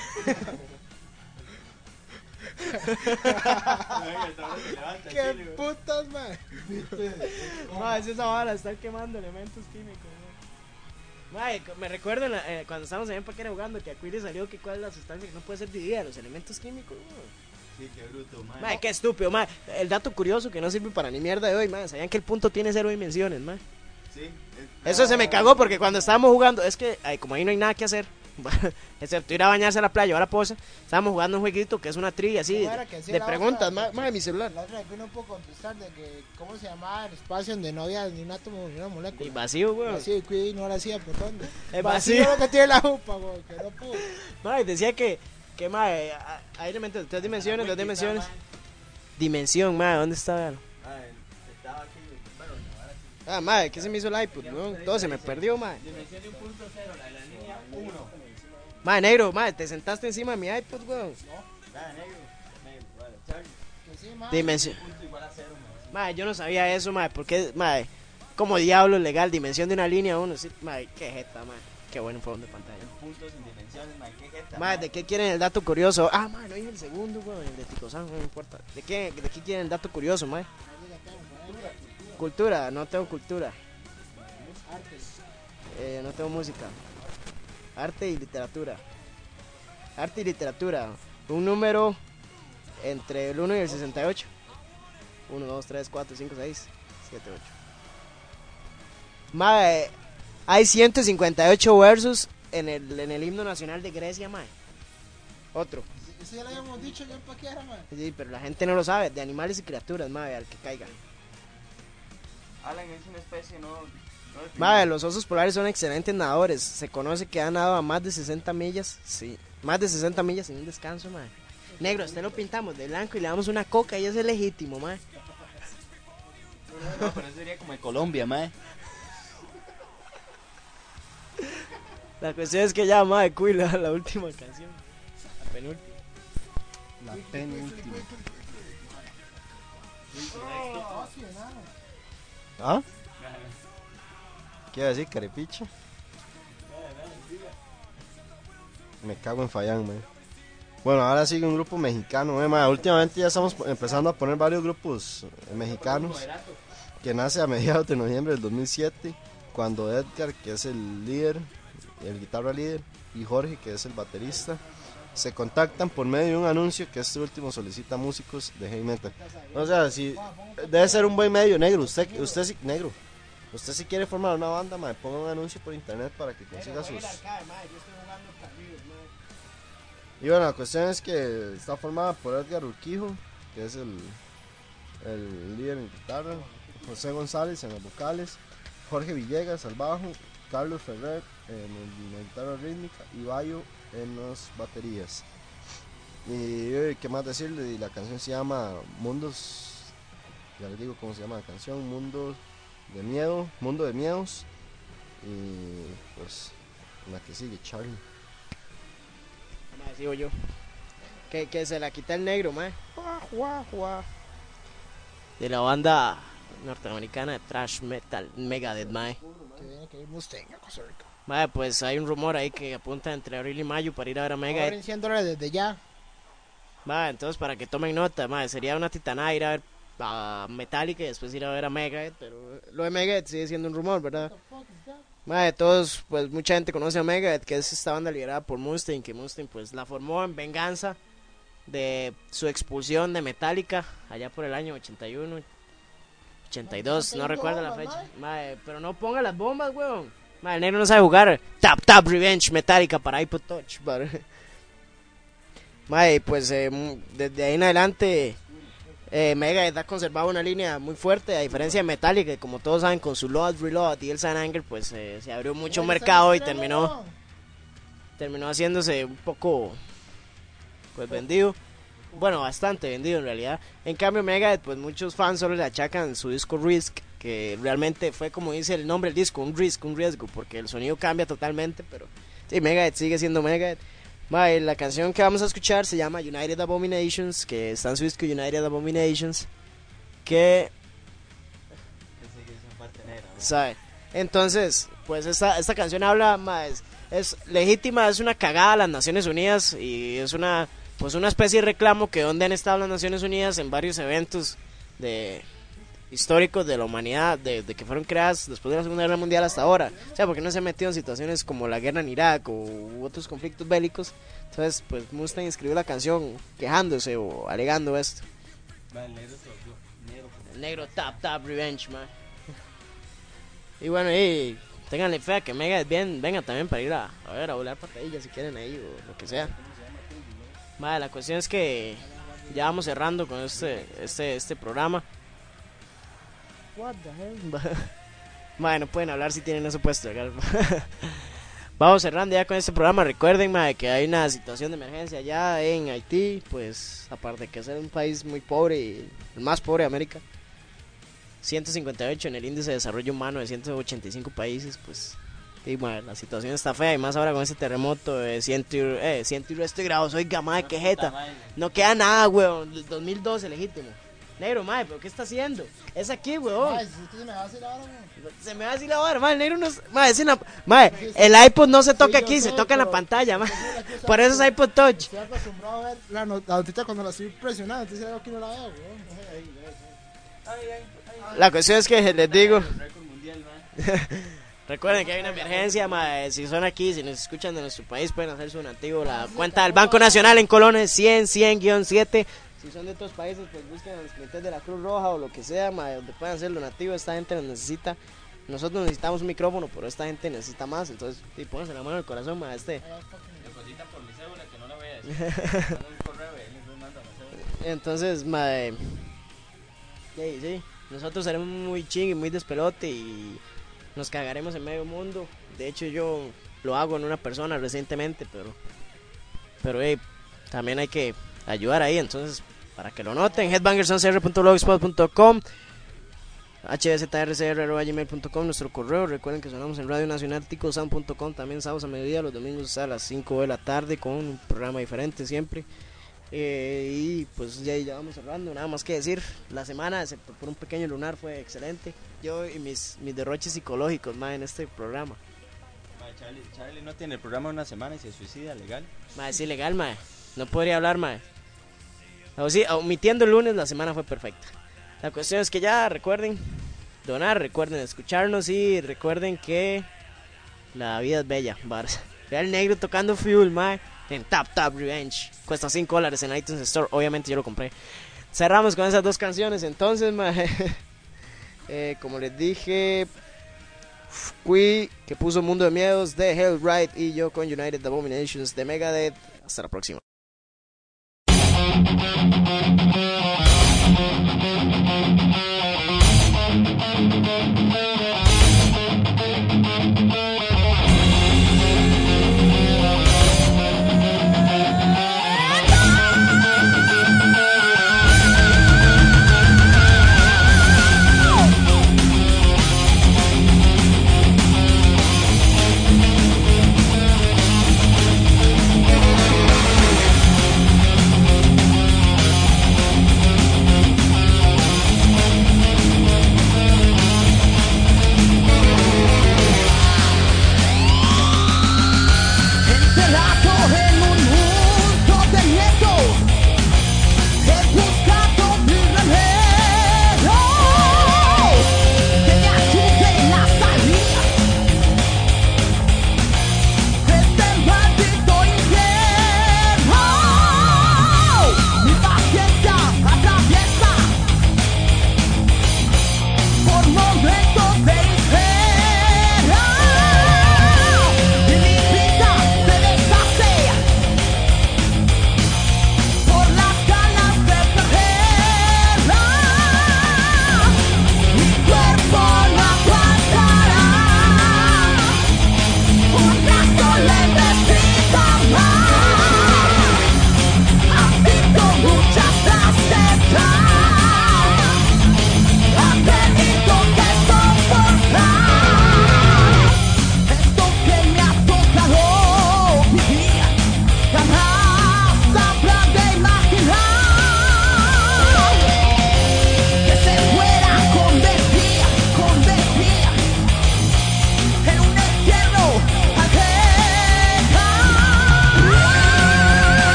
¿Qué putas, mae? Mae, es esa vara, estar quemando elementos químicos, mae. Mae, me recuerdo en la- eh, cuando estábamos en Paquera jugando que a Queen le salió que cuál es la sustancia que no puede ser dividida, los elementos químicos, weón. Sí, qué bruto, mae. Mae, qué estúpido, mae. El dato curioso que no sirve para ni mierda de hoy, mae. ¿Sabían que el punto tiene cero dimensiones, mae? Sí. Eso se me cagó porque cuando estábamos jugando, es que ay, como ahí no hay nada que hacer, excepto ir a bañarse a la playa o a la poza, estábamos jugando un jueguito que es una trivia así ¿Cómo de, era que hacía de la preguntas, otra? mae, mae, mi celular. La otra vez que no puedo contestar de que, ¿cómo se llamaba el espacio donde no había ni un átomo ni una molécula? Y vacío, weón. Vacío, y cuidado, y no lo hacía, ¿por dónde? El Vacío vacío. lo que tiene la jupa, weón, que no pudo. Mae, decía que, que mae, a- hay elementos de tres dimensiones, dos dimensiones. Dimensión, mae, ¿dónde está? Véalo. Ah, estaba aquí. Bueno, ahora sí. Ah, mae, ¿qué se me hizo el iPod, weón? Todo se me perdió, mae. Dimensión de un punto cero, la de la línea uno. Mae, negro, mae, te sentaste encima de mi iPod, weón. Ah, negro. Negro, vale. Charlie. Que sí, mae. Dimensión. Punto igual a cero, mae. Mae, yo no sabía eso, mae, porque, mae, como diablo legal, dimensión de una línea uno, sí, mae, qué jeta, mae. Qué buen fondo de pantalla. Puntos sin dimensiones, mae. Qué jeta. Mae, ¿de qué quieren el dato curioso? Ah, mae, no dije el segundo, weón, el de Ticozán, no importa. ¿De qué, ¿De qué quieren el dato curioso, mae? Cultura, no tengo cultura. Eh, no tengo música. Arte y literatura. Arte y literatura. Un número entre el uno y el sesenta y ocho. uno, dos, tres, cuatro, cinco, seis, siete, ocho. Mae, hay ciento cincuenta y ocho versos en el, en el himno nacional de Grecia, mae. Otro. Eso ya lo habíamos dicho ya en Paquera, mae. Sí, pero la gente no lo sabe. De animales y criaturas, mae, al que caiga. Alan es una especie, no. no define- Mae, los osos polares son excelentes nadadores. Se conoce que han nadado a más de sesenta millas. Sí, más de sesenta millas sin un descanso, mae. Negro, usted lo pintamos de blanco y le damos una coca y eso es legítimo, mae. No, pero eso sería como en Colombia, mae. La cuestión es que ya, mae, cuida la última canción. La penúltima. La penúltima. ¿Ah? ¿Qué iba a decir, carepicha? Me cago en Fayán, man. Bueno, ahora sigue un grupo mexicano, eh, ma. Últimamente ya estamos empezando a poner varios grupos eh, mexicanos que nace a mediados de noviembre del dos mil siete, cuando Edgar, que es el líder, el guitarra líder, y Jorge, que es el baterista, se contactan por medio de un anuncio que este último solicita músicos de heavy metal. O sea, si debe ser un buen medio, negro. Usted, usted sí, negro. Usted si quiere formar una banda, ma, ponga un anuncio por internet para que consiga sus. Y bueno, la cuestión es que está formada por Edgar Urquijo, que es el, el líder en guitarra, José González en las vocales, Jorge Villegas al bajo, Carlos Ferrer en, el- en la guitarra rítmica y Bayo en las baterías. Y eh, qué más decirle, y la canción se llama Mundos, ya les digo cómo se llama la canción, Mundos de Miedo, Mundo de Miedos, y pues la que sigue, Charlie. Mae, sigo yo. Que, que se la quita el negro, mae. De la banda norteamericana de thrash metal, Megadeth, mae. Que viene que ir Mustang a Costa Rica. Mae, pues hay un rumor ahí que apunta entre abril y mayo para ir a ver a Megadeth. Cobren cien dólares desde ya. Mae, entonces para que tomen nota, mae, sería una titanada ir a ver a Metallica y después ir a ver a Megadeth, pero lo de Megadeth sigue siendo un rumor, ¿verdad? Mae, todos, pues mucha gente conoce a Megadeth, que es esta banda liderada por Mustaine, que Mustaine pues la formó en venganza de su expulsión de Metallica allá por el año ochenta y uno, ochenta y dos, no recuerdo la fecha. Mae, pero no ponga las bombas, weón. Mae, el negro no sabe jugar. Tap Tap Revenge Metallica para iPod Touch. Mae, pues eh, desde ahí en adelante eh, Megadeth ha conservado una línea muy fuerte, a diferencia de Metallica, que como todos saben, con su Load, Reload y el San Anger, pues eh, se abrió mucho mercado y terminó terminó haciéndose un poco pues vendido. Bueno, bastante vendido en realidad. En cambio Megadeth, pues muchos fans solo le achacan su disco Risk, que realmente fue como dice el nombre del disco, un risk, un riesgo, porque el sonido cambia totalmente, pero sí, Megadeth sigue siendo Megadeth. Mae, la canción que vamos a escuchar se llama United Abominations, que está en su disco United Abominations, que ¿sabe? Entonces, pues esta, esta canción habla, mae, es, es legítima, es una cagada a las Naciones Unidas y es una pues una especie de reclamo que donde han estado las Naciones Unidas en varios eventos de históricos de la humanidad, de, de que fueron creadas después de la Segunda Guerra Mundial hasta ahora. O sea, porque no se han metido en situaciones como la guerra en Irak o u otros conflictos bélicos. Entonces, pues Mustaine escribió la canción quejándose o alegando esto. Va, el negro se volvió negro. El negro Tap Tap Revenge, man. Y bueno, y ténganle fe a que Megadeth bien, venga también para ir a, a ver, a volar patadillas si quieren ahí o lo que sea. Madre, la cuestión es que ya vamos cerrando con este, este, este programa. What the hell? Madre, no pueden hablar si tienen eso puesto. Vamos cerrando ya con este programa. Recuerden, madre, que hay una situación de emergencia allá en Haití. Pues, aparte de que ser un país muy pobre y el más pobre de América, ciento cincuenta y ocho en el índice de desarrollo humano de ciento ochenta y cinco países. Pues, sí, madre, la situación está fea. Y más ahora con ese terremoto de cien y, eh, cien y resto de grados. Oiga, madre, qué jeta. No queda nada, weón. dos mil doce legítimo. Negro, madre, ¿pero qué está haciendo? Es aquí, weón. Ay, si es que se me va a hacer ahora, weón. Se me va a decir la vara, madre, el negro no... Madre, es una... Madre, el iPod no se toca aquí, se toca en la pantalla, madre. Por eso es iPod Touch. Estoy acostumbrado a ver la, not la notita cuando la estoy presionando, entonces aquí no la veo, weón. La cuestión es que les digo... Recuerden que hay una emergencia, madre. Si son aquí, si nos escuchan de nuestro país, pueden hacer su donativo. La cuenta del Banco Nacional en colones cien, cien guión siete. Si son de otros países, pues busquen a los clientes de la Cruz Roja o lo que sea, madre, donde puedan hacer donativo. Esta gente nos necesita. Nosotros necesitamos un micrófono, pero esta gente necesita más. Entonces, sí, pónganse la mano en el corazón, madre. Este. Deposita por mi cédula, que no la voy a decir. Un correo y él les manda la cédula. Entonces, madre. Sí, sí. Nosotros seremos muy ching y muy despelote y nos cagaremos en medio mundo. De hecho, yo lo hago en una persona recientemente, pero. Pero, hey, también hay que ayudar ahí. Entonces, para que lo noten, headbangers once r punto blogspot punto com, h b z r c r arroba gmail punto com, nuestro correo. Recuerden que sonamos en Radio Nacional tico sound punto com, también sábados a mediodía, los domingos a las cinco de la tarde con un programa diferente siempre. Eh, y pues ya, ya vamos cerrando, nada más que decir. La semana, excepto por un pequeño lunar, fue excelente. Yo y mis, mis derroches psicológicos, más en este programa. Madre, Charlie, Charlie no tiene el programa una semana y se suicida, legal. Mae, sí, legal, mae. No podría hablar, mae. O sí, omitiendo el lunes, la semana fue perfecta. La cuestión es que ya recuerden donar, recuerden escucharnos y recuerden que la vida es bella, Barça. Vea el negro tocando Fuel, mae, en Tap Tap Revenge. Cuesta cinco dólares en iTunes Store, obviamente yo lo compré. Cerramos con esas dos canciones, entonces, mae. eh, como les dije, Fui, que puso Mundo de Miedos de Hellride, y yo con United Abominations de Megadeth. Hasta la próxima.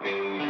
Thank